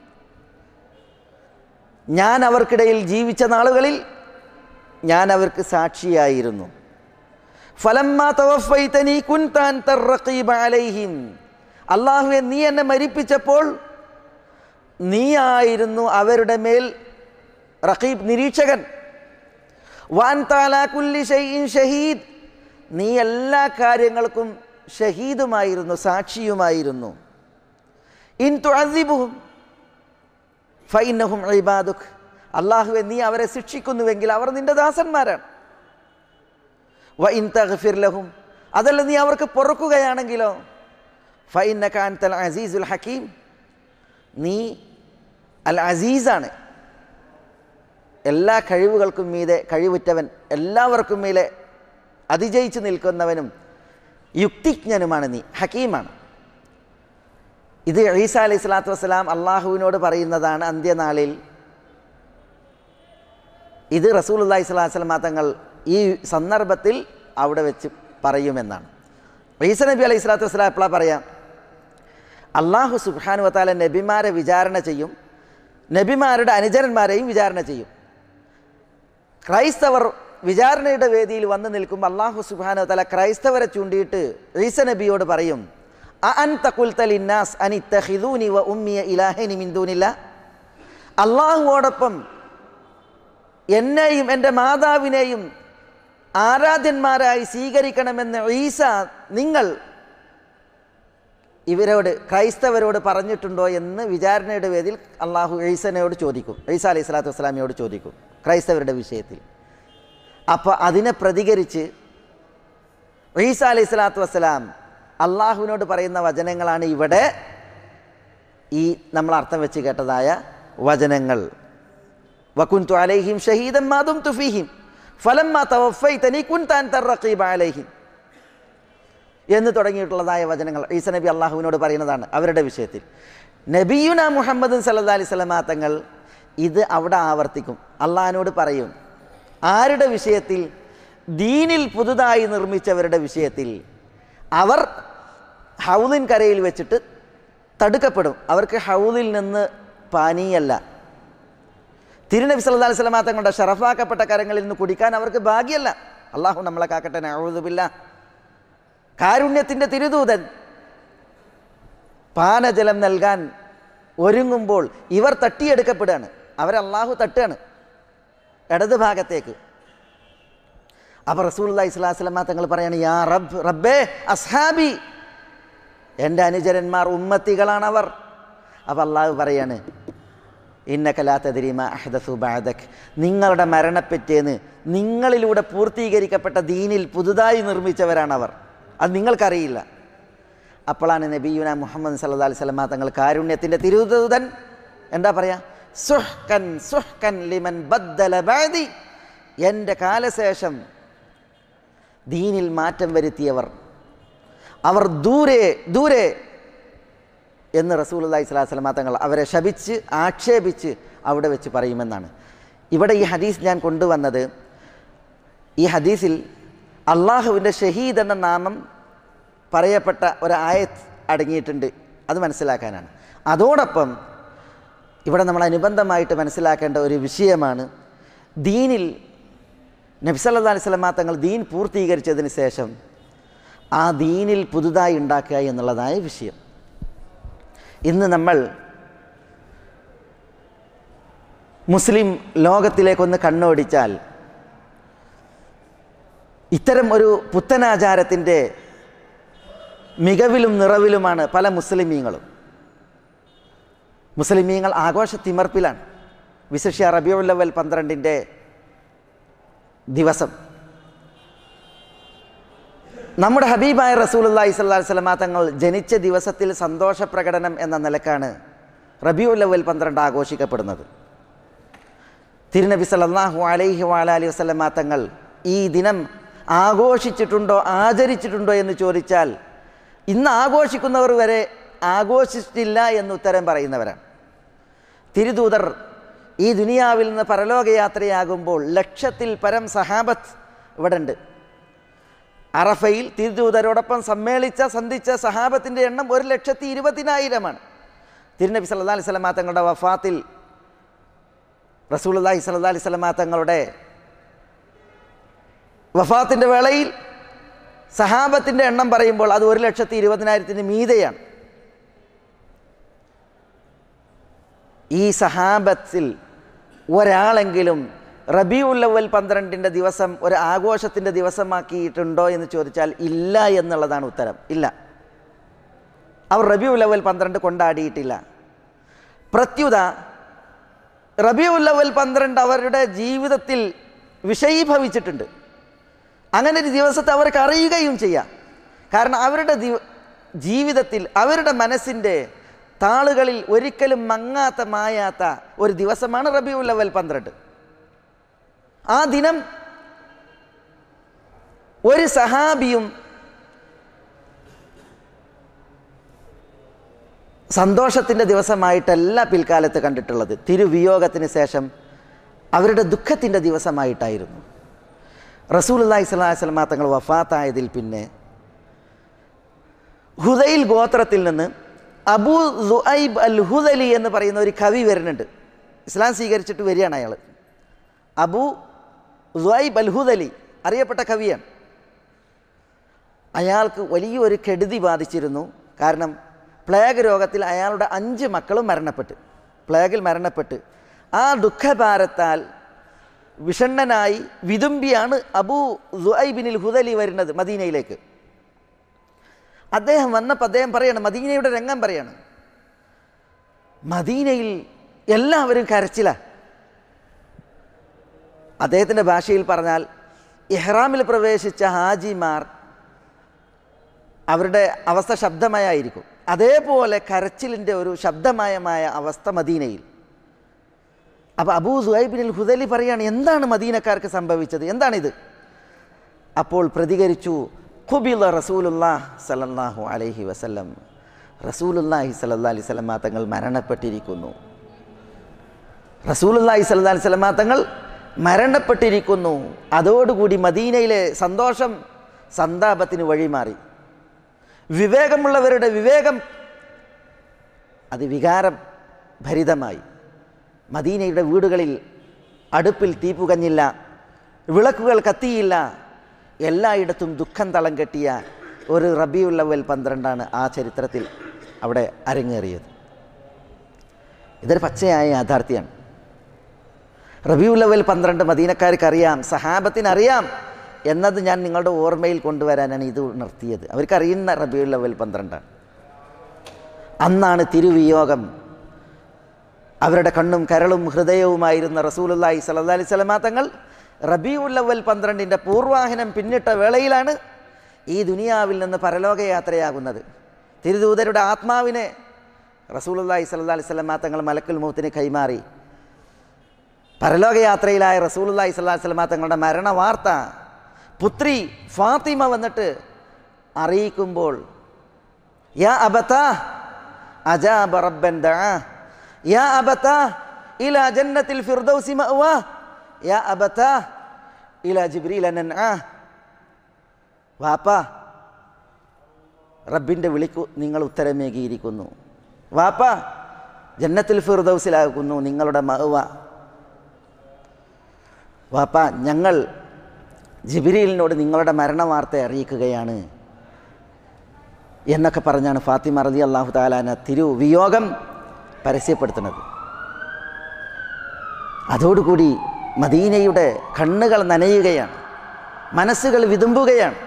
ഞാൻ അവർക്കിടയിൽ ജീവിച്ച നാളുകളിൽ ഞാൻ അവർക്ക് സാക്ഷിയായിരുന്നു. ഫലമ്മാ തവഫൈതനി കുൻത അൻത റഖീബ അലൈഹിം, അല്ലാഹുവേ നീ എന്നെ മരിപ്പിച്ചപ്പോൾ നീയായിരുന്നു അവരുടെ മേൽ റഖീബ്, നിരീക്ഷകൻ. വഅൻത അലാ കുല്ലി ഷൈഇൻ ഷഹീദ്, നീ എല്ലാ കാര്യങ്ങൾക്കും ഷഹീദുമായിരുന്നു, സാക്ഷിയുമായിരുന്നു. ഇൻ തുഅസിബുഹും ഫഇന്നഹും ഇബാദുക്, അല്ലാഹുവേ നീ അവരെ ശിക്ഷിക്കുന്നുവെങ്കിൽ അവർ നിന്റെ ദാസന്മാരാണ്. വഇൻ തഗ്ഫിർ ലഹും, അതല്ല നീ അവർക്ക് പൊറുക്കുകയാണെങ്കിലോ ഫഇന്നക അൻതൽ അസീസുൽ ഹകീം, നീ അൽ അസീസാണ്, എല്ലാ കഴിവുകൾക്കും മീതെ കഴിവുറ്റവൻ, എല്ലാവർക്കും മീതെ അതിജയിച്ചു നിൽക്കുന്നവനും യുക്തിജ്ഞനുമാണ് നീ, ഹക്കീമാണ്. ഇത് ഈസ അലൈഹി സ്വലാത്തു വസ്സലാം അള്ളാഹുവിനോട് പറയുന്നതാണ് അന്ത്യനാളിൽ. ഇത് റസൂലുള്ളാഹി സ്വല്ലല്ലാഹു അലൈഹി വസല്ലം തങ്ങൾ ഈ സന്ദർഭത്തിൽ അവിടെ വെച്ച് പറയുമെന്നാണ്. ഈസ നബി അലൈഹി സ്വലാത്തു വസ്സലാം എപ്പോഴാണ് പറയാം? അള്ളാഹു സുബ്ഹാനഹു വ തആല നബിമാരെ വിചാരണ ചെയ്യും, നബിമാരുടെ അനുചരന്മാരെയും വിചാരണ ചെയ്യും. ക്രൈസ്തവർ വിചാരണയുടെ വേദിയിൽ വന്നു നിൽക്കുമ്പോൾ അള്ളാഹു സുബ്ഹാനഹു വ തആല ക്രൈസ്തവരെ ചൂണ്ടിയിട്ട് ഈസ നബിയോട് പറയും, അഅൻത ഖുൽത ലിന്നാസ് അനിത്തഖിദൂനി വ ഉമ്മിയ ഇലാഹൈനി മിൻ ദൂനില്ലാഹ്, അള്ളാഹുവോടൊപ്പം എന്നെയും എൻ്റെ മാതാവിനെയും ആരാധ്യന്മാരായി സ്വീകരിക്കണമെന്ന് ഈസ നിങ്ങൾ ഇവരോട് ക്രൈസ്തവരോട് പറഞ്ഞിട്ടുണ്ടോ എന്ന് വിചാരണയുടെ വേദിയിൽ അള്ളാഹു ഈസനോട് ചോദിക്കും, ഈസ അലൈഹി സ്വലാത്തു വസ്സലാമിയോട് ചോദിക്കും ക്രൈസ്തവരുടെ വിഷയത്തിൽ. അപ്പോൾ അതിനെ പ്രതികരിച്ച് ഈസ അലൈഹി സ്വലാത്തു വസ്സലാം അള്ളാഹുവിനോട് പറയുന്ന വചനങ്ങളാണ് ഇവിടെ ഈ നമ്മൾ അർത്ഥം വെച്ച് കേട്ടതായ വചനങ്ങൾ. വകുൻതു അലൈഹിം ഷഹീദൻ മാ ദുംതു ഫീഹിം ഫലമ്മാ തവഫൈതനി കുൻത അൻത റഖീബ അലൈഹിം എന്ന് തുടങ്ങിയിട്ടുള്ളതായ വചനങ്ങൾ ഈസ നബി അള്ളാഹുവിനോട് പറയുന്നതാണ് അവരുടെ വിഷയത്തിൽ. നബിയുന മുഹമ്മദ് സല്ലല്ലാഹു അലൈഹി വസല്ലം തങ്ങൾ ഇത് അവിടെ ആവർത്തിക്കും, അള്ളാഹിനോട് പറയും. ആരുടെ വിഷയത്തിൽ? ദീനിൽ പുതുതായി നിർമ്മിച്ചവരുടെ വിഷയത്തിൽ. അവർ ഹൗദിൻ കരയിൽ വെച്ചിട്ട് തടുക്കപ്പെടും. അവർക്ക് ഹൗദിൽ നിന്ന് പാനീയല്ല, തിരുനബി സല്ലല്ലാഹു അലൈഹി വസല്ലം തങ്ങളുടെ ഷറഫാക്കപ്പെട്ട കരങ്ങളിൽ നിന്ന് കുടിക്കാൻ അവർക്ക് ഭാഗ്യമല്ല. അള്ളാഹു നമ്മളെ കാക്കട്ടെ, നഊദു ബില്ലാഹ്. കാരുണ്യത്തിൻ്റെ തിരുദൂതൻ പാനജലം നൽകാൻ ഒരുങ്ങുമ്പോൾ ഇവർ തട്ടിയെടുക്കപ്പെടുകയാണ്. അവരെ അള്ളാഹു തട്ടുകയാണ് ഇടത് ഭാഗത്തേക്ക്. അപ്പോൾ റസൂലുള്ളാഹി സ്വല്ലല്ലാഹു അലൈഹി വസല്ലം തങ്ങൾ പറയാണ്, യാ റബ്ബ്, റബ്ബേ അസ്ഹാബി, എൻ്റെ അനുചരന്മാർ, ഉമ്മത്തികളാണവർ. അപ്പം അള്ളാഹു പറയാണ്, ഇന്നക ലാ തദ്രി മാ അഹ്ദസു ബഅദക്, നിങ്ങളുടെ മരണപ്പെറ്റേന്ന് നിങ്ങളിലൂടെ പൂർത്തീകരിക്കപ്പെട്ട ദീനിൽ പുതുതായി നിർമ്മിച്ചവരാണവർ, അത് നിങ്ങൾക്കറിയില്ല. അപ്പോഴാണ് നബിയുന മുഹമ്മദ് സല്ലല്ലാഹു അലൈഹി വസല്ലം തങ്ങൾ, കാരുണ്യത്തിൻ്റെ തിരുദൂതൻ, എന്താ പറയുക, സുഹ്കൻ സുഹ്കൻ ലിമൻ ബദ്ദല ബഅദി, എൻ്റെ കാലശേഷം ദീനിൽ മാറ്റം വരുത്തിയവർ അവർ ദൂരെ ദൂരെ എന്ന് റസൂലുള്ളാഹി സ്വല്ലല്ലാഹു അലൈഹി വസല്ലം തങ്ങൾ അവരെ ശപിച്ച് ആക്ഷേപിച്ച് അവിടെ വെച്ച് പറയുമെന്നാണ്. ഇവിടെ ഈ ഹദീസ് ഞാൻ കൊണ്ടുവന്നത്, ഈ ഹദീസിൽ അള്ളാഹുവിൻ്റെ ഷഹീദ് എന്ന നാമം പറയപ്പെട്ട ഒരു ആയത്ത് അടങ്ങിയിട്ടുണ്ട്, അത് മനസ്സിലാക്കാനാണ്. അതോടൊപ്പം ഇവിടെ നമ്മൾ അനുബന്ധമായിട്ട് മനസ്സിലാക്കേണ്ട ഒരു വിഷയമാണ്, ദീനിൽ നബി സല്ലല്ലാഹു അലൈഹി വസല്ലം തങ്ങൾ ദീൻ പൂർത്തീകരിച്ചതിന് ശേഷം ആ ദീനിൽ പുതുതായി ഉണ്ടാക്കുക എന്നുള്ളതായ വിഷയം. ഇന്ന് നമ്മൾ മുസ്ലിം ലോകത്തിലേക്കൊന്ന് കണ്ണോടിച്ചാൽ ഇത്തരം ഒരു പുത്തനാചാരത്തിൻ്റെ മികവിലും നിറവിലുമാണ് പല മുസ്ലിമീങ്ങളും. മുസ്ലിമീങ്ങൾ ആഘോഷത്തിമർപ്പിലാണ്. വിശിഷ്യ റബീഉൽ അവ്വൽ പന്ത്രണ്ടിൻ്റെ ദിവസം നമ്മുടെ ഹബീബായ റസൂലുള്ളാഹി സ്വല്ലല്ലാഹു അലൈഹി വസല്ലം തങ്ങൾ ജനിച്ച ദിവസത്തിൽ സന്തോഷ പ്രകടനം എന്ന നിലക്കാണ് റബീഉൽ അവ്വൽ പന്ത്രണ്ട് ആഘോഷിക്കപ്പെടുന്നത്. തിരുനബി സല്ലല്ലാഹു അലൈഹി വഅലിഹി വസല്ലം തങ്ങൾ ഈ ദിനം ആഘോഷിച്ചിട്ടുണ്ടോ ആചരിച്ചിട്ടുണ്ടോ എന്ന് ചോദിച്ചാൽ ഇന്ന് ആഘോഷിക്കുന്നവർ വരെ ആഘോഷിച്ചിട്ടില്ല എന്ന് ഉത്തരം പറയുന്നവരാണ്. തിരുദൂതർ ഈ ദുനിയാവിൽ നിന്ന് പരലോകയാത്രയാകുമ്പോൾ ലക്ഷത്തിൽ പരം സഹാബത്ത് ഇവിടെ ഉണ്ട്. അറഫയിൽ തിരുദൂതരോടൊപ്പം സമ്മേളിച്ച സന്ധിച്ച സഹാബത്തിൻ്റെ എണ്ണം ഒരു ലക്ഷത്തി ഇരുപതിനായിരമാണ്. തിരുനബി സല്ലല്ലാഹു അലൈഹി വസല്ലം തങ്ങളുടെ വഫാത്തിൽ റസൂലുള്ളാഹി സ്വല്ലല്ലാഹു അലൈഹി വസല്ലം തങ്ങളുടെ വഫാത്തിൻ്റെ വേളയിൽ സഹാബത്തിൻ്റെ എണ്ണം പറയുമ്പോൾ അത് ഒരു ലക്ഷത്തി ഇരുപതിനായിരത്തിന് മീതെയാണ്. ഈ സഹാബത്തിൽ ഒരാളെങ്കിലും റബീഉൽ അവ്വൽ പന്ത്രണ്ടിൻ്റെ ദിവസം ഒരു ആഘോഷത്തിൻ്റെ ദിവസമാക്കിയിട്ടുണ്ടോ എന്ന് ചോദിച്ചാൽ ഇല്ല എന്നുള്ളതാണ് ഉത്തരം. ഇല്ല, അവർ റബീഉൽ അവ്വൽ പന്ത്രണ്ട് കൊണ്ടാടിയിട്ടില്ല. പ്രത്യുത റബീഉൽ അവ്വൽ പന്ത്രണ്ട് അവരുടെ ജീവിതത്തിൽ വിഷയീഭവിച്ചിട്ടുണ്ട്. അങ്ങനെ ഒരു ദിവസത്തെ അവർക്ക് അറിയുകയും ചെയ്യാം. കാരണം അവരുടെ ജീവിതത്തിൽ അവരുടെ മനസ്സിൻ്റെ താളുകളിൽ ഒരിക്കലും മങ്ങാത്ത മായാത്ത ഒരു ദിവസമാണ് റബീഉൽ അവ്വൽ പന്ത്രണ്ട്. ആ ദിനം ഒരു സഹാബിയും സന്തോഷത്തിൻ്റെ ദിവസമായിട്ടല്ല പിൽക്കാലത്ത് കണ്ടിട്ടുള്ളത്. തിരുവിയോഗത്തിന് ശേഷം അവരുടെ ദുഃഖത്തിൻ്റെ ദിവസമായിട്ടായിരുന്നു. റസൂലുള്ളാഹി സ്വല്ലല്ലാഹു അലൈഹി വസല്ലം തങ്ങൾ വഫാത്തായതിൽ പിന്നെ ഹുദൈൽ ഗോത്രത്തിൽ നിന്ന് അബൂ ദുഐബ് അൽ ഹുദലി എന്ന് പറയുന്ന ഒരു കവി വരുന്നുണ്ട്. ഇസ്ലാം സ്വീകരിച്ചിട്ട് വരികയാണ് അയാൾ. അബൂ ദുഐബ് അൽ ഹുദലി അറിയപ്പെട്ട കവിയാണ്. അയാൾക്ക് വലിയൊരു കെടുതി ബാധിച്ചിരുന്നു. കാരണം പ്ലേഗ് രോഗത്തിൽ അയാളുടെ അഞ്ച് മക്കളും മരണപ്പെട്ട് പ്ലേഗിൽ മരണപ്പെട്ട് ആ ദുഃഖഭാരത്താൽ വിഷണ്ണനായി വിതുമ്പിയാണ് അബൂ ദുഐബിനിൽ ഹുദലി വരുന്നത് മദീനയിലേക്ക്. അദ്ദേഹം വന്നപ്പോൾ അദ്ദേഹം പറയാണ്, മദീനയുടെ രംഗം പറയാണ്, മദീനയിൽ എല്ലാവരും കരച്ചില. അദ്ദേഹത്തിൻ്റെ ഭാഷയിൽ പറഞ്ഞാൽ ഇഹ്റാമിൽ പ്രവേശിച്ച ഹാജിമാർ അവരുടെ അവസ്ഥ ശബ്ദമയായിരിക്കും. അതേപോലെ കരച്ചിലിൻ്റെ ഒരു ശബ്ദമയമായ അവസ്ഥ മദീനയിൽ. അപ്പോൾ അബൂ ദുഐബിനിൽ ഹുദലി പറയാണ്, എന്താണ് മദീനക്കാർക്ക് സംഭവിച്ചത്, എന്താണിത്? അപ്പോൾ പ്രതികരിച്ചു, ഖുബില റസൂലുള്ളാഹി സ്വല്ലല്ലാഹു അലൈഹി വസല്ലം, റസൂലുള്ളാഹി സ്വല്ലല്ലാഹു അലൈഹി വസല്ലം തങ്ങൾ മരണപ്പെട്ടിരിക്കുന്നു. റസൂലുള്ളാഹി സ്വല്ലല്ലാഹു അലൈഹി വസല്ലം തങ്ങൾ മരണപ്പെട്ടിരിക്കുന്നു. അതോടുകൂടി മദീനയിലെ സന്തോഷം സന്താപത്തിന് വഴിമാറി. വിവേകമുള്ളവരുടെ വിവേകം അത് വികാരം ഭരിതമായി. മദീനയുടെ വീടുകളിൽ അടുപ്പിൽ തീ പുകഞ്ഞില്ല, വിളക്കുകൾ കത്തിയില്ല. എല്ലായിടത്തും ദുഃഖം തളം കെട്ടിയ ഒരു റബീഉൽ അവ്വൽ പന്ത്രണ്ടാണ് ആ ചരിത്രത്തിൽ അവിടെ അരങ്ങേറിയത്. ഇതൊരു പച്ചയായ യാഥാർത്ഥ്യമാണ്. റബീഉൽ അവ്വൽ പന്ത്രണ്ട് മദീനക്കാർക്കറിയാം, സഹാബത്തിനറിയാം എന്നത് ഞാൻ നിങ്ങളുടെ ഓർമ്മയിൽ കൊണ്ടുവരാനാണ് ഇത് ഉണർത്തിയത്. അവർക്കറിയുന്ന റബീഉൽ അവ്വൽ പന്ത്രണ്ടാണ്. അന്നാണ് തിരുവിയോഗം. അവരുടെ കണ്ണും കരളും ഹൃദയവുമായിരുന്ന റസൂലുള്ളാഹി സ്വല്ലല്ലാഹി അലൈഹി വസല്ലമ തങ്ങൾ റബീഉൽ അവ്വൽ പന്ത്രണ്ടിൻ്റെ പൂർവാഹനം പിന്നിട്ട വേളയിലാണ് ഈ ദുനിയാവിൽ നിന്ന് പരലോകയാത്രയാകുന്നത്. തിരുദൂതരുടെ ആത്മാവിനെ റസൂലുള്ളാഹി സ്വല്ലല്ലാഹി അലൈഹി വസല്ലമ തങ്ങൾ മലക്കുൽ മൗത്തിന് കൈമാറി. പരലോകയാത്രയിലായ റസൂലുള്ളാഹി സ്വല്ലല്ലാഹി അലൈഹി വസല്ലമ തങ്ങളുടെ മരണ വാർത്ത പുത്രി ഫാത്തിമ വന്നിട്ട് അറിയിക്കുമ്പോൾ യാ അബതാ അജാബ റബ്ബൻ ദആ യാ അബതാ ഇലാ ജന്നത്തിൽ ഫിർദൗസി മഅവാ യാ അബതാ ഇലാ ജിബ്രീല നൻആ. വാപ്പ, റബ്ബിൻ്റെ വിളിക്കു നിങ്ങൾ ഉത്തരമേകിയിരിക്കുന്നു. വാപ്പ, ജന്നത്തുൽ ഫിർദൗസിലാകുന്നു നിങ്ങളുടെ മഅവ. വാപ്പ, ഞങ്ങൾ ജിബ്രീലിനോട് നിങ്ങളുടെ മരണവാർത്ത അറിയിക്കുകയാണ് എന്നൊക്കെ പറഞ്ഞാണ് ഫാത്തിമ റളിയല്ലാഹു തആല അൻഹ തിരുവിയോഗം പരസ്യപ്പെടുത്തുന്നത്. അതോടുകൂടി മദീനയുടെ കണ്ണുകൾ നനയുകയാണ്, മനസ്സുകൾ വിതുമ്പുകയാണ്.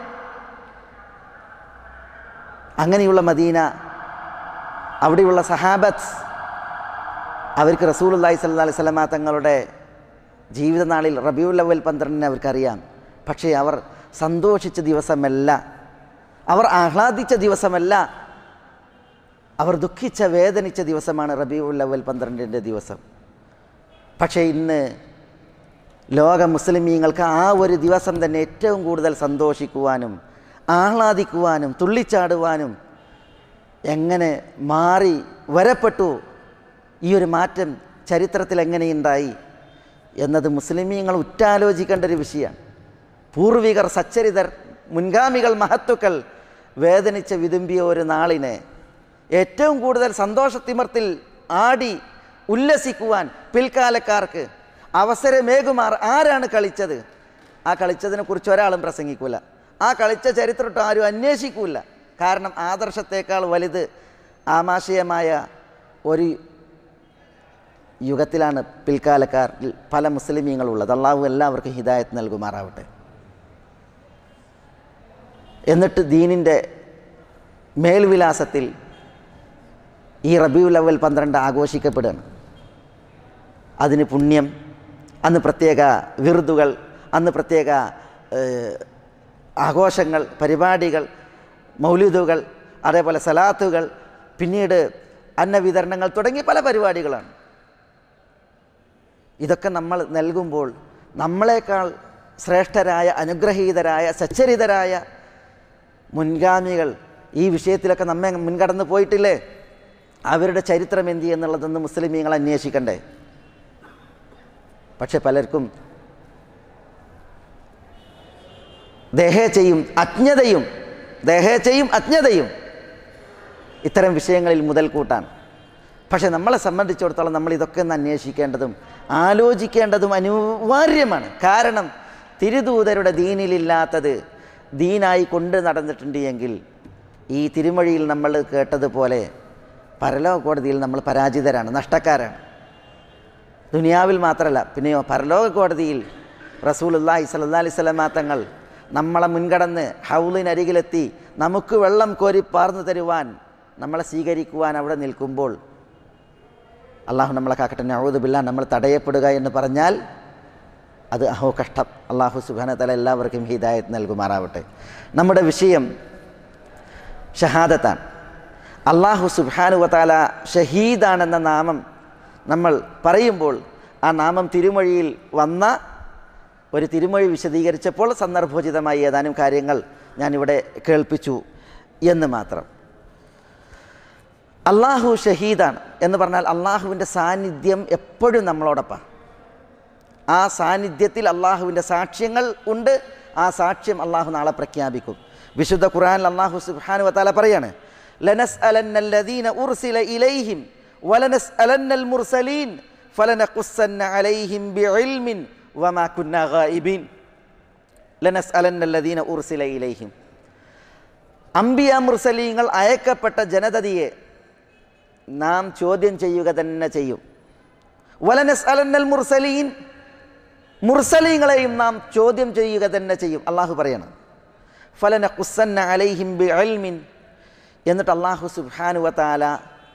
അങ്ങനെയുള്ള മദീന, അവിടെയുള്ള സഹാബത്ത്, അവർക്ക് റസൂലുള്ളാഹി സ്വല്ലല്ലാഹി അലൈഹി വസല്ലമ തങ്ങളുടെ ജീവിതനാളിൽ റബീഉൽ അവ്വൽ പന്ത്രണ്ടിന് അവർക്കറിയാം. പക്ഷേ അവർ സന്തോഷിച്ച ദിവസമല്ല, അവർ ആഹ്ലാദിച്ച ദിവസമല്ല, അവർ ദുഃഖിച്ച വേദനിച്ച ദിവസമാണ് റബീഉൽ അവ്വൽ പന്ത്രണ്ടിൻ്റെ ദിവസം. പക്ഷേ ഇന്ന് ലോക മുസ്ലിമീങ്ങൾക്ക് ആ ഒരു ദിവസം തന്നെ ഏറ്റവും കൂടുതൽ സന്തോഷിക്കുവാനും ആഹ്ലാദിക്കുവാനും തുള്ളിച്ചാടുവാനും എങ്ങനെ മാറി വരപ്പെട്ടു, ഈ ഒരു മാറ്റം ചരിത്രത്തിൽ എങ്ങനെയുണ്ടായി എന്നത് മുസ്ലിമീങ്ങൾ ഉറ്റാലോചിക്കേണ്ട ഒരു വിഷയമാണ്. പൂർവികർ, സച്ചരിതർ, മുൻഗാമികൾ, മഹത്തുക്കൾ വേദനിച്ച വിതുമ്പിയ ഒരു നാളിനെ ഏറ്റവും കൂടുതൽ സന്തോഷത്തിമർത്തിൽ ആടി ഉല്ലസിക്കുവാൻ പിൽക്കാലക്കാർക്ക് അവസരമേകുമാർ ആരാണ് കളിച്ചത്? ആ കളിച്ചതിനെ കുറിച്ച് ഒരാളും പ്രസംഗിക്കില്ല. ആ കളിച്ച ചരിത്രത്തെ ആരും അന്വേഷിക്കില്ല. കാരണം ആദർശത്തേക്കാൾ വലുത് ആമാശയമായ ഒരു യുഗത്തിലാണ് പിൽക്കാലക്കാരിൽ പല മുസ്ലിമീങ്ങളുള്ളത്. അള്ളാഹു എല്ലാവർക്കും ഹിദായത്ത് നൽകുമാറാവട്ടെ. എന്നിട്ട് ദീനിൻ്റെ മേൽവിലാസത്തിൽ ഈ റബീഉൽ അവ്വൽ പന്ത്രണ്ട് ആഘോഷിക്കപ്പെടുകയാണ്. അതിന് പുണ്യം, അന്ന് പ്രത്യേക വിറുതുകൾ, അന്ന് പ്രത്യേക ആഘോഷങ്ങൾ, പരിപാടികൾ, മൗലിദുകൾ, അതേപോലെ സലാത്തുകൾ, പിന്നീട് അന്നവിതരണങ്ങൾ തുടങ്ങി പല പരിപാടികളാണ്. ഇതൊക്കെ നമ്മൾ നൽകുമ്പോൾ നമ്മളെക്കാൾ ശ്രേഷ്ഠരായ, അനുഗ്രഹീതരായ, സച്ചരിതരായ മുൻഗാമികൾ ഈ വിഷയത്തിലൊക്കെ നമ്മെ മുൻകടന്ന് പോയിട്ടില്ലേ? അവരുടെ ചരിത്രം എന്ത് എന്നുള്ളതെന്ന് മുസ്ലിമീങ്ങൾ അന്വേഷിക്കണ്ടേ? പക്ഷെ പലർക്കും ദേഹേച്ഛയും അജ്ഞതയും ദേഹേച്ഛയും അജ്ഞതയും ഇത്തരം വിഷയങ്ങളിൽ മുതൽക്കൂട്ടാണ്. പക്ഷെ നമ്മളെ സംബന്ധിച്ചിടത്തോളം നമ്മൾ ഇതൊക്കെ ഒന്ന് അന്വേഷിക്കേണ്ടതും ആലോചിക്കേണ്ടതും അനിവാര്യമാണ്. കാരണം തിരുദൂതരുടെ ദീനിലില്ലാത്തത് ദീനായി കൊണ്ട് നടന്നിട്ടുണ്ട് എങ്കിൽ ഈ തിരുമൊഴിയിൽ നമ്മൾ കേട്ടതുപോലെ പരലോക കോടതിയിൽ നമ്മൾ പരാജിതരാണ്, നഷ്ടക്കാരാണ്. ദുനിയാവിൽ മാത്രമല്ല, പിന്നെയോ പരലോക കോടതിയിൽ റസൂലുള്ളാഹി സ്വല്ലല്ലാഹി അലൈഹി വസല്ലമ തങ്ങൾ നമ്മളെ മുൻകടന്ന് ഹൗളിനരികിലെത്തി നമുക്ക് വെള്ളം കോരി പാർന്നു തരുവാൻ, നമ്മളെ സ്വീകരിക്കുവാൻ അവിടെ നിൽക്കുമ്പോൾ അള്ളാഹു നമ്മളെ കാക്കട്ടെ, നഊദു ബില്ലാഹ്, നമ്മൾ തടയപ്പെടുക എന്ന് പറഞ്ഞാൽ അത് അഹോ കഷ്ടം. അള്ളാഹു സുബ്ഹാനഹു വ തആല എല്ലാവർക്കും ഹിദായത്ത് നൽകുമാറാവട്ടെ. നമ്മുടെ വിഷയം ഷഹാദത്താണ്. അള്ളാഹു സുബ്ഹാനഹു വ തആല ഷഹീദാണെന്ന നാമം നമ്മൾ പറയുമ്പോൾ ആ നാമം തിരുമൊഴിയിൽ വന്ന ഒരു തിരുമൊഴി വിശദീകരിച്ചപ്പോൾ സന്ദർഭോചിതമായി ഏതാനും കാര്യങ്ങൾ ഞാനിവിടെ കേൾപ്പിച്ചു എന്ന് മാത്രം. അള്ളാഹു ഷഹീദാണ് എന്ന് പറഞ്ഞാൽ അള്ളാഹുവിൻ്റെ സാന്നിധ്യം എപ്പോഴും നമ്മളോടൊപ്പം. ആ സാന്നിധ്യത്തിൽ അള്ളാഹുവിൻ്റെ സാക്ഷ്യങ്ങൾ ഉണ്ട്. ആ സാക്ഷ്യം അള്ളാഹു നാളെ പ്രഖ്യാപിക്കും. വിശുദ്ധ ഖുർആനിൽ അള്ളാഹു സുബ്ഹാനഹു വ തആല പറയാണ്, ലനസ്അലന്നല്ലദീന ഉർസില ഇലൈഹിം വലനസ്അലന്നൽ മുർസലീൻ ഫലനഖുസ്സന്ന അലൈഹിം ബിഇൽമിൻ വമാ കുന്നാ ഗായിബീൻ. ലനസ്അലന്നല്ലദീന ഉർസില ഇലൈഹിം, അംബിയ മുർസലീങ്ങൾ അയക്കപ്പെട്ട ജനതയെ നാം ചോദ്യം ചെയ്യുക തന്നെ ചെയ്യും. വലനസ്അലന്നൽ മുർസലീൻ, മുർസലീങ്ങളെയും നാം ചോദ്യം ചെയ്യുക തന്നെ ചെയ്യും. അള്ളാഹു പറയണം ഫലനഖുസ്സന്ന അലൈഹിം ബിഇൽമിൻ. എന്നിട്ട് അള്ളാഹു സുബ്ഹാനഹു വ തആല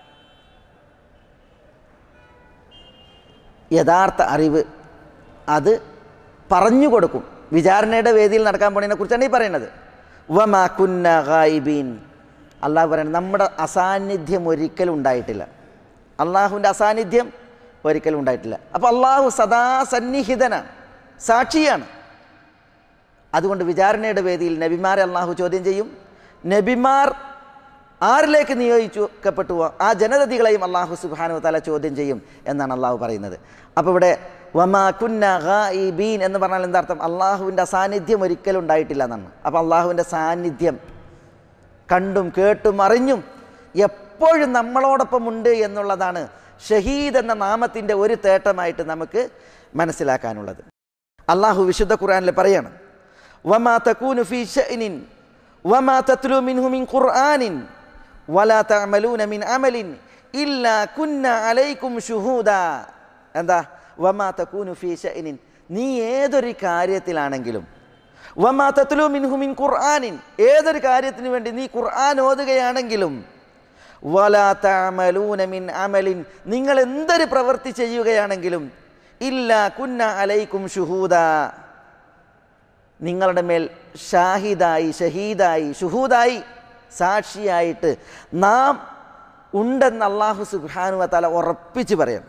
യഥാർത്ഥ അറിവ് അത് പറഞ്ഞു കൊടുക്കും. വിചാരണയുടെ വേദിയിൽ നടക്കാൻ പോണതിനെ കുറിച്ചാണ് ഈ പറയുന്നത്. വമാ കുന്ന ഗായിബീൻ, അള്ളാഹു പറയുന്നത് നമ്മുടെ അസാന്നിധ്യം ഒരിക്കലും ഉണ്ടായിട്ടില്ല. അള്ളാഹുവിൻ്റെ അസാന്നിധ്യം ഒരിക്കലും ഉണ്ടായിട്ടില്ല. അപ്പോൾ അള്ളാഹു സദാ സന്നിഹിതനാണ്, സാക്ഷിയാണ്. അതുകൊണ്ട് വിചാരണയുടെ വേദിയിൽ നബിമാരെ അള്ളാഹു ചോദ്യം ചെയ്യും. നബിമാർ ആരിലേക്ക് നിയോഗിക്കപ്പെട്ടുവോ ആ ജനതതികളെയും അള്ളാഹു സുബ്ഹാനഹു വ തആല ചോദ്യം ചെയ്യും എന്നാണ് അള്ളാഹു പറയുന്നത്. അപ്പോൾ ഇവിടെ വമാ കുന്ന ഗായിബീൻ എന്ന് പറഞ്ഞാൽ എന്താ അർത്ഥം? അള്ളാഹുവിൻ്റെ അസാന്നിധ്യം ഒരിക്കലും ഉണ്ടായിട്ടില്ല എന്നാണ്. അപ്പോൾ അള്ളാഹുവിൻ്റെ സാന്നിധ്യം കണ്ടും കേട്ടും അറിഞ്ഞും എപ്പോഴും നമ്മളോടൊപ്പം ഉണ്ട് എന്നുള്ളതാണ് ഷഹീദ് എന്ന നാമത്തിൻ്റെ ഒരു തേട്ടമായിട്ട് നമുക്ക് മനസ്സിലാക്കാനുള്ളത്. അള്ളാഹു വിശുദ്ധ ഖുർആനിൽ പറയാണ്, വമാ തകൂനു ഫീ ശഅനിൻ വമാ തത്ലു മിൻഹു മിൻ ഖുർആനിൻ വലാ തഅമലൂന മിൻ അമലിൻ ഇല്ലാ കുന്ന അലൈക്കും ശുഹൂദാ. എന്താ? വമാ തകൂനു ഫീ ശഅനിൻ, നീ ഏതൊരു കാര്യത്തിലാണെങ്കിലും, വമാ തത്ലു മിൻഹു മിൻ ഖുർആനിൻ, ഏതൊരു കാര്യത്തിന് വേണ്ടി നീ ഖുർആൻ ഓതുകയാണെങ്കിലും, വലാ തഅമലൂന മിൻ അമലിൻ, നിങ്ങൾ എന്തൊരു പ്രവൃത്തി ചെയ്യുകയാണെങ്കിലും, ഇല്ലാ കുന്ന അലൈക്കും ശുഹൂദാ, നിങ്ങളുടെ മേൽ ഷാഹിദായി ഷഹീദായി ശുഹൂദായി സാക്ഷിയായിട്ട് നാം ഉണ്ടെന്ന് അല്ലാഹു സുബ്ഹാനഹു വ തആല ഉറപ്പിച്ച് പറയണം.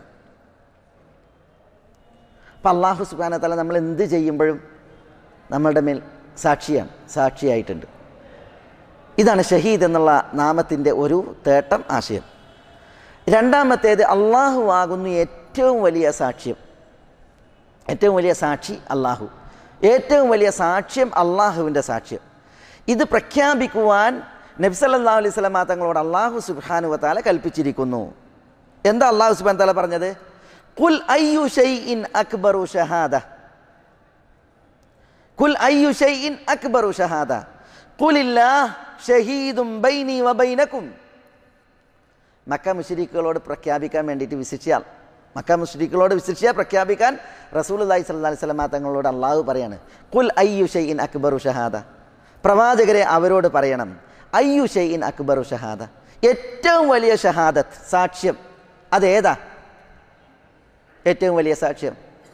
അപ്പം അല്ലാഹു സുബ്ഹാനഹു വ തആല നമ്മൾ എന്ത് ചെയ്യുമ്പോഴും നമ്മളുടെ മേൽ സാക്ഷിയാണ്, സാക്ഷിയായിട്ടുണ്ട്. ഇതാണ് ഷഹീദ് എന്നുള്ള നാമത്തിൻ്റെ ഒരു തേട്ടം ആശയം. രണ്ടാമത്തേത്, അള്ളാഹു ആകുന്നു ഏറ്റവും വലിയ സാക്ഷ്യം. ഏറ്റവും വലിയ സാക്ഷി അള്ളാഹു, ഏറ്റവും വലിയ സാക്ഷ്യം അള്ളാഹുവിൻ്റെ സാക്ഷ്യം. ഇത് പ്രഖ്യാപിക്കുവാൻ നബി സല്ലല്ലാഹു അലൈഹി വസല്ലം തങ്ങളോട് അള്ളാഹു സുബ്ഹാനഹു വ തആല കൽപ്പിച്ചിരിക്കുന്നു. എന്താ അള്ളാഹു സുബ്ഹാനഹു വ തആല പറഞ്ഞത്? ഖുൽ അയ്യു ഷൈഇൻ അക്ബറു ഷഹാദ, ഖുൽ അയ്യു ഷൈഇൻ അക്ബറു ഷഹാദ ഖുലില്ലാഹ് ഷഹീദും ബൈനി വ ബൈനക്കും. മക്ക മുശ്രിക്കുകളോട് പ്രഖ്യാപിക്കാൻ വേണ്ടിയിട്ട് വിശിഷ്യാൽ മക്ക മുശ്രിക്കുകളോട് വിശിഷ്യ പ്രഖ്യാപിക്കാൻ റസൂലുള്ളാഹി സ്വല്ലല്ലാഹി അലൈഹി വസല്ലം തങ്ങളോട് അള്ളാഹു പറയാണ്, ഖുൽ അയ്യു ഷൈഇൻ അക്ബറു ഷഹാദ, പ്രവാചകരെ അവരോട് പറയണം, അയ്യു ഷൈഇൻ അക്ബറു ഷഹാദ, ഏറ്റവും വലിയ ഷഹാദത്ത് സാക്ഷ്യം അതേതാ? ഏറ്റവും വലിയ സാക്ഷ്യം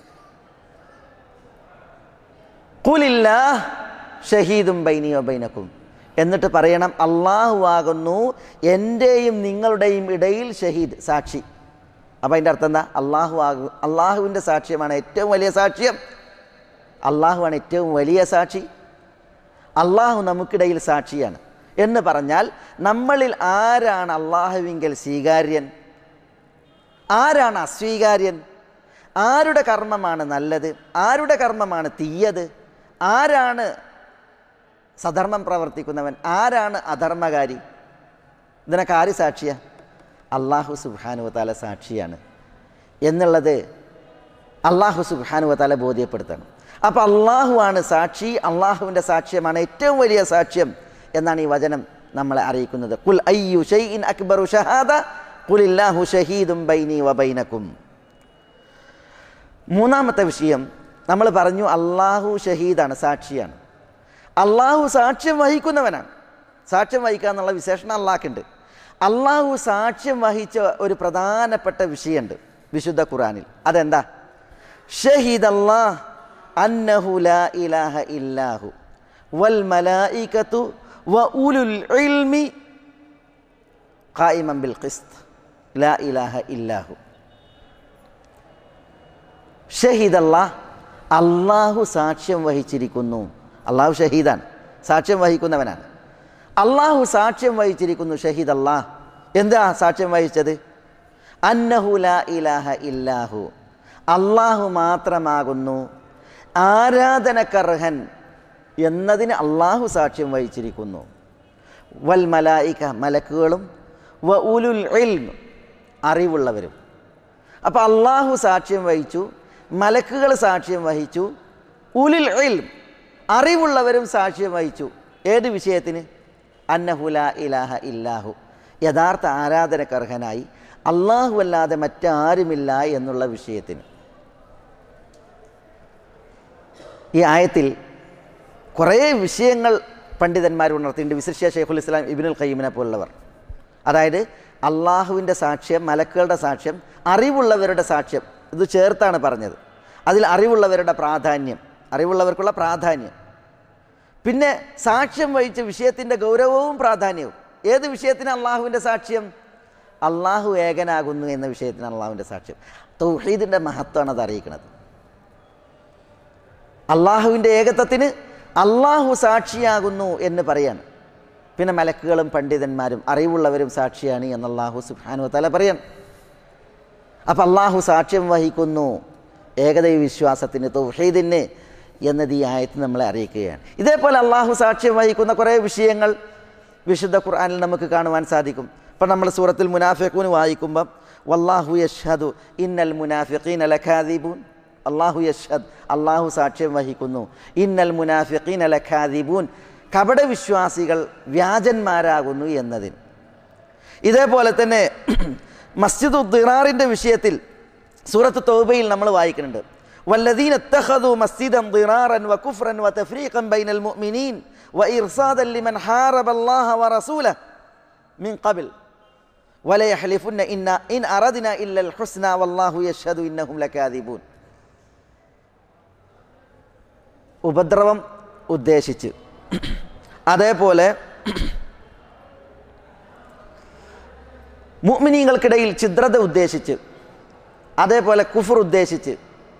ഖുലില്ലാഹ് ഷഹീദും ബൈനി വ ബൈനക്കും. എന്നിട്ട് പറയണം, അള്ളാഹു ആകുന്നു എൻ്റെയും നിങ്ങളുടെയും ഇടയിൽ ഷഹീദ്, സാക്ഷി. അപ്പം അതിൻ്റെ അർത്ഥം എന്താ? അള്ളാഹു ആകു അള്ളാഹുവിൻ്റെ സാക്ഷ്യമാണ് ഏറ്റവും വലിയ സാക്ഷ്യം. അള്ളാഹുവാണ് ഏറ്റവും വലിയ സാക്ഷി. അള്ളാഹു നമുക്കിടയിൽ സാക്ഷിയാണ് എന്ന് പറഞ്ഞാൽ നമ്മളിൽ ആരാണ് അള്ളാഹുവിങ്കൽ സ്വീകാര്യൻ, ആരാണ് അസ്വീകാര്യൻ, ആരുടെ കർമ്മമാണ് നല്ലത്, ആരുടെ കർമ്മമാണ് തീയത്, ആരാണ് സധർമ്മം പ്രവർത്തിക്കുന്നവൻ, ആരാണ് അധർമ്മകാരി, ഇതിനൊക്കെ ആര് സാക്ഷിയാ? അള്ളാഹു സുബ്ഹാനഹു വ തആല സാക്ഷിയാണ് എന്നുള്ളത് അള്ളാഹു സുബ്ഹാനഹു വ തആല ബോധ്യപ്പെടുത്തണം. അപ്പോൾ അള്ളാഹു ആണ് സാക്ഷി, അള്ളാഹുവിൻ്റെ സാക്ഷ്യമാണ് ഏറ്റവും വലിയ സാക്ഷ്യം എന്നാണ് ഈ വചനം നമ്മളെ അറിയിക്കുന്നത്. ഖുൽ അയ്യു ഷൈഇൻ അക്ബറു ഷഹാദ ഖുലില്ലാഹു ഷഹീദും ബൈനി വ ബൈനക്കും. മൂന്നാമത്തെ വിഷയം നമ്മൾ പറഞ്ഞു, അള്ളാഹു ഷഹീദാണ്, സാക്ഷിയാണ്. അള്ളാഹു സാക്ഷ്യം വഹിക്കുന്നവനാണ്. സാക്ഷ്യം വഹിക്കുക എന്നുള്ള വിശേഷണം അള്ളാഹ്ക്കുണ്ട്. അള്ളാഹു സാക്ഷ്യം വഹിച്ച ഒരു പ്രധാനപ്പെട്ട വിഷയമുണ്ട് വിശുദ്ധ ഖുർആനിൽ. അതെന്താ? ഷഹീദല്ലാഹ് അന്നഹു ലാ ഇലാഹ ഇല്ലാഹു വൽ മലായികതു വ ഉലുൽ ഇൽമി ഖായിമൻ ബിൽ ഖിസ്ത് ലാ ഇലാഹ ഇല്ലാഹു. ഷഹീദല്ലാഹ്, അള്ളാഹു സാക്ഷ്യം വഹിച്ചിരിക്കുന്നു. അള്ളാഹു ഷഹീദാണ്, സാക്ഷ്യം വഹിക്കുന്നവനാണ്. അള്ളാഹു സാക്ഷ്യം വഹിച്ചിരിക്കുന്നു. ഷഹീദ് അല്ലാഹ് എന്താ സാക്ഷ്യം വഹിച്ചത്? അന്നഹു ലാ ഇലാഹ ഇല്ലാഹു, അള്ളാഹു മാത്രമാകുന്നു ആരാധനക്കർഹൻ എന്നതിന് അള്ളാഹു സാക്ഷ്യം വഹിച്ചിരിക്കുന്നു. വൽ മലായിക, മലക്കുകളും, വ ഉലുൽ ഇൽം, അറിവുള്ളവരും. അപ്പോൾ അള്ളാഹു സാക്ഷ്യം വഹിച്ചു, മലക്കുകൾ സാക്ഷ്യം വഹിച്ചു, ഉലുൽ ഇൽം, അറിവുള്ളവരും സാക്ഷ്യം വഹിച്ചു. ഏത് വിഷയത്തിന്? അന്നഹു ലാ ഇലാഹ ഇല്ലാഹു, യഥാർത്ഥ ആരാധനക്കർഹനായി അള്ളാഹു അല്ലാതെ മറ്റാരുമില്ല എന്നുള്ള വിഷയത്തിന്. ഈ ആയത്തിൽ കുറേ വിഷയങ്ങൾ പണ്ഡിതന്മാർ ഉണർത്തിയിട്ടുണ്ട്, വിശിഷ്യ ശൈഖുൽ ഇസ്ലാം ഇബ്നുൽ ഖയ്യിമിനെ പോലുള്ളവർ. അതായത് അള്ളാഹുവിൻ്റെ സാക്ഷ്യം, മലക്കുകളുടെ സാക്ഷ്യം, അറിവുള്ളവരുടെ സാക്ഷ്യം, ഇത് ചേർത്താണ് പറഞ്ഞത്. അതിൽ അറിവുള്ളവരുടെ പ്രാധാന്യം, അറിവുള്ളവർക്കുള്ള പ്രാധാന്യം, പിന്നെ സാക്ഷ്യം വഹിച്ച വിഷയത്തിൻ്റെ ഗൗരവവും പ്രാധാന്യവും. ഏത് വിഷയത്തിന് അള്ളാഹുവിൻ്റെ സാക്ഷ്യം? അള്ളാഹു ഏകനാകുന്നു എന്ന വിഷയത്തിന് അള്ളാഹുവിൻ്റെ സാക്ഷ്യം. തൗഹീദിൻ്റെ മഹത്വമാണ് അത് അറിയിക്കുന്നത്. അള്ളാഹുവിൻ്റെ ഏകത്വത്തിന് അള്ളാഹു സാക്ഷിയാകുന്നു എന്ന് പറയാണ്. പിന്നെ മലക്കുകളും പണ്ഡിതന്മാരും അറിവുള്ളവരും സാക്ഷിയാണ് എന്ന് അള്ളാഹു സുബ്ഹാനഹു വ തആല പറയാണ്. അപ്പം അള്ളാഹു സാക്ഷ്യം വഹിക്കുന്നു ഏകദൈവ വിശ്വാസത്തിന്, തൗഹീദിന് എന്നത് ഈ ആയത്ത് നമ്മളെ അറിയിക്കുകയാണ്. ഇതേപോലെ അള്ളാഹു സാക്ഷ്യം വഹിക്കുന്ന കുറേ വിഷയങ്ങൾ വിശുദ്ധ ഖുർആനിൽ നമുക്ക് കാണുവാൻ സാധിക്കും. ഇപ്പം നമ്മൾ സൂറത്തുൽ മുനാഫിഖൂൻ വായിക്കുമ്പം വല്ലാഹു യഷ്ഹദു ഇന്നൽ മുനാഫിഖീന ലകാദിബൂൻ, അള്ളാഹു യഷ്ഹദ്, അള്ളാഹു സാക്ഷ്യം വഹിക്കുന്നു, ഇന്നൽ മുനാഫിഖീന ലകാദിബൂൻ, കപടവിശ്വാസികൾ വ്യാജന്മാരാകുന്നു എന്നതിന്. ഇതേപോലെ തന്നെ മസ്ജിദു ദിറാറിൻ്റെ വിഷയത്തിൽ സൂറത്ത് തൗബയിൽ നമ്മൾ വായിക്കുന്നുണ്ട്, വല്ലദീന ഇത്തഖദു മസ്ജിദൻ ദിറാറൻ വകുഫ്റൻ വതഫ്രീഖൻ ബൈനൽ മുഅ്മിനീൻ വഇർസാദൻ ലിമൻ ഹാറബല്ലാഹ വറസൂലഹു മിൻ ഖബൽ വലയഹ്ലിഫുന്ന ഇന്ന ഇൻ അറദ്ന ഇല്ലൽ ഹുസ്ന വല്ലാഹു യഷ്ഹദു ഇന്നഹും ലകാദിബൂൻ. ഉപദ്രവം ഉദ്ദേശിച്ച്, അതേപോലെ മുഅ്മിനീങ്ങൾക്കിടയിൽ ഛിദ്രത ഉദ്ദേശിച്ച്, അതേപോലെ കുഫർ ഉദ്ദേശിച്ച്,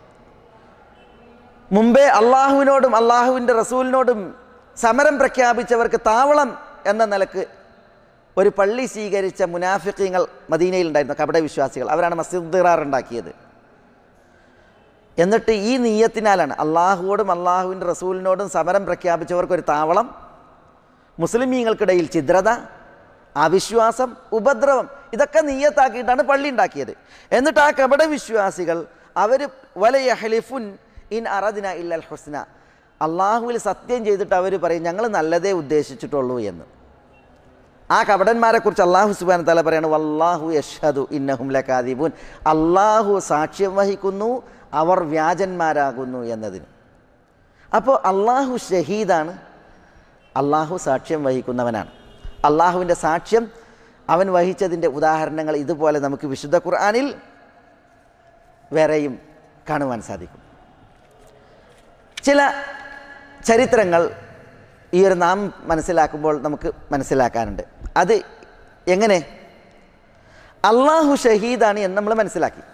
മുമ്പേ അള്ളാഹുവിനോടും അള്ളാഹുവിൻ്റെ റസൂലിനോടും സമരം പ്രഖ്യാപിച്ചവർക്ക് താവളം എന്ന നിലക്ക് ഒരു പള്ളി സ്വീകരിച്ച മുനാഫിഖീങ്ങൾ മദീനയിലുണ്ടായിരുന്ന കപടവിശ്വാസികൾ, അവരാണ് മസ്ജിദ് ദിറാർ ഉണ്ടാക്കിയത്. എന്നിട്ട് ഈ നീയത്തിനാലാണ് അള്ളാഹുവോടും അള്ളാഹുവിൻ്റെ റസൂലിനോടും സമരം പ്രഖ്യാപിച്ചവർക്കൊരു താവളം, മുസ്ലിമീങ്ങൾക്കിടയിൽ ഛിദ്രത, അവിശ്വാസം, ഉപദ്രവം, ഇതൊക്കെ നീയത്താക്കിയിട്ടാണ് പള്ളി ഉണ്ടാക്കിയത്. എന്നിട്ട് ആ കപടവിശ്വാസികൾ അവർ വലയഹ്ലിഫുൻ ഇൻ അറദ്ന ഇല്ലൽ ഹുസ്ന, അള്ളാഹുവിൽ സത്യം ചെയ്തിട്ട് അവർ പറയും ഞങ്ങൾ നല്ലതേ ഉദ്ദേശിച്ചിട്ടുള്ളൂ എന്ന്. ആ കപടന്മാരെക്കുറിച്ച് അള്ളാഹു സുബ്ഹാനഹു വ തആല പറയാണ് വല്ലാഹു യഷ്ഹദു ഇന്നഹും ലകാദിബൂൻ, അള്ളാഹു സാക്ഷ്യം വഹിക്കുന്നു അവർ വ്യാജന്മാരാകുന്നു എന്നതിന്. അപ്പോൾ അള്ളാഹു ഷഹീദാണ്, അള്ളാഹു സാക്ഷ്യം വഹിക്കുന്നവനാണ്. അള്ളാഹുവിൻ്റെ സാക്ഷ്യം അവൻ വഹിച്ചതിൻ്റെ ഉദാഹരണങ്ങൾ ഇതുപോലെ നമുക്ക് വിശുദ്ധ ഖുർആനിൽ വേറെയും കാണുവാൻ സാധിക്കും. ചില ചരിത്രങ്ങൾ ഈ ഒരു നാം മനസ്സിലാക്കുമ്പോൾ നമുക്ക് മനസ്സിലാക്കാനുണ്ട്. അത് എങ്ങനെ? അള്ളാഹു ഷഹീദാണ് എന്ന് നമ്മൾ മനസ്സിലാക്കി.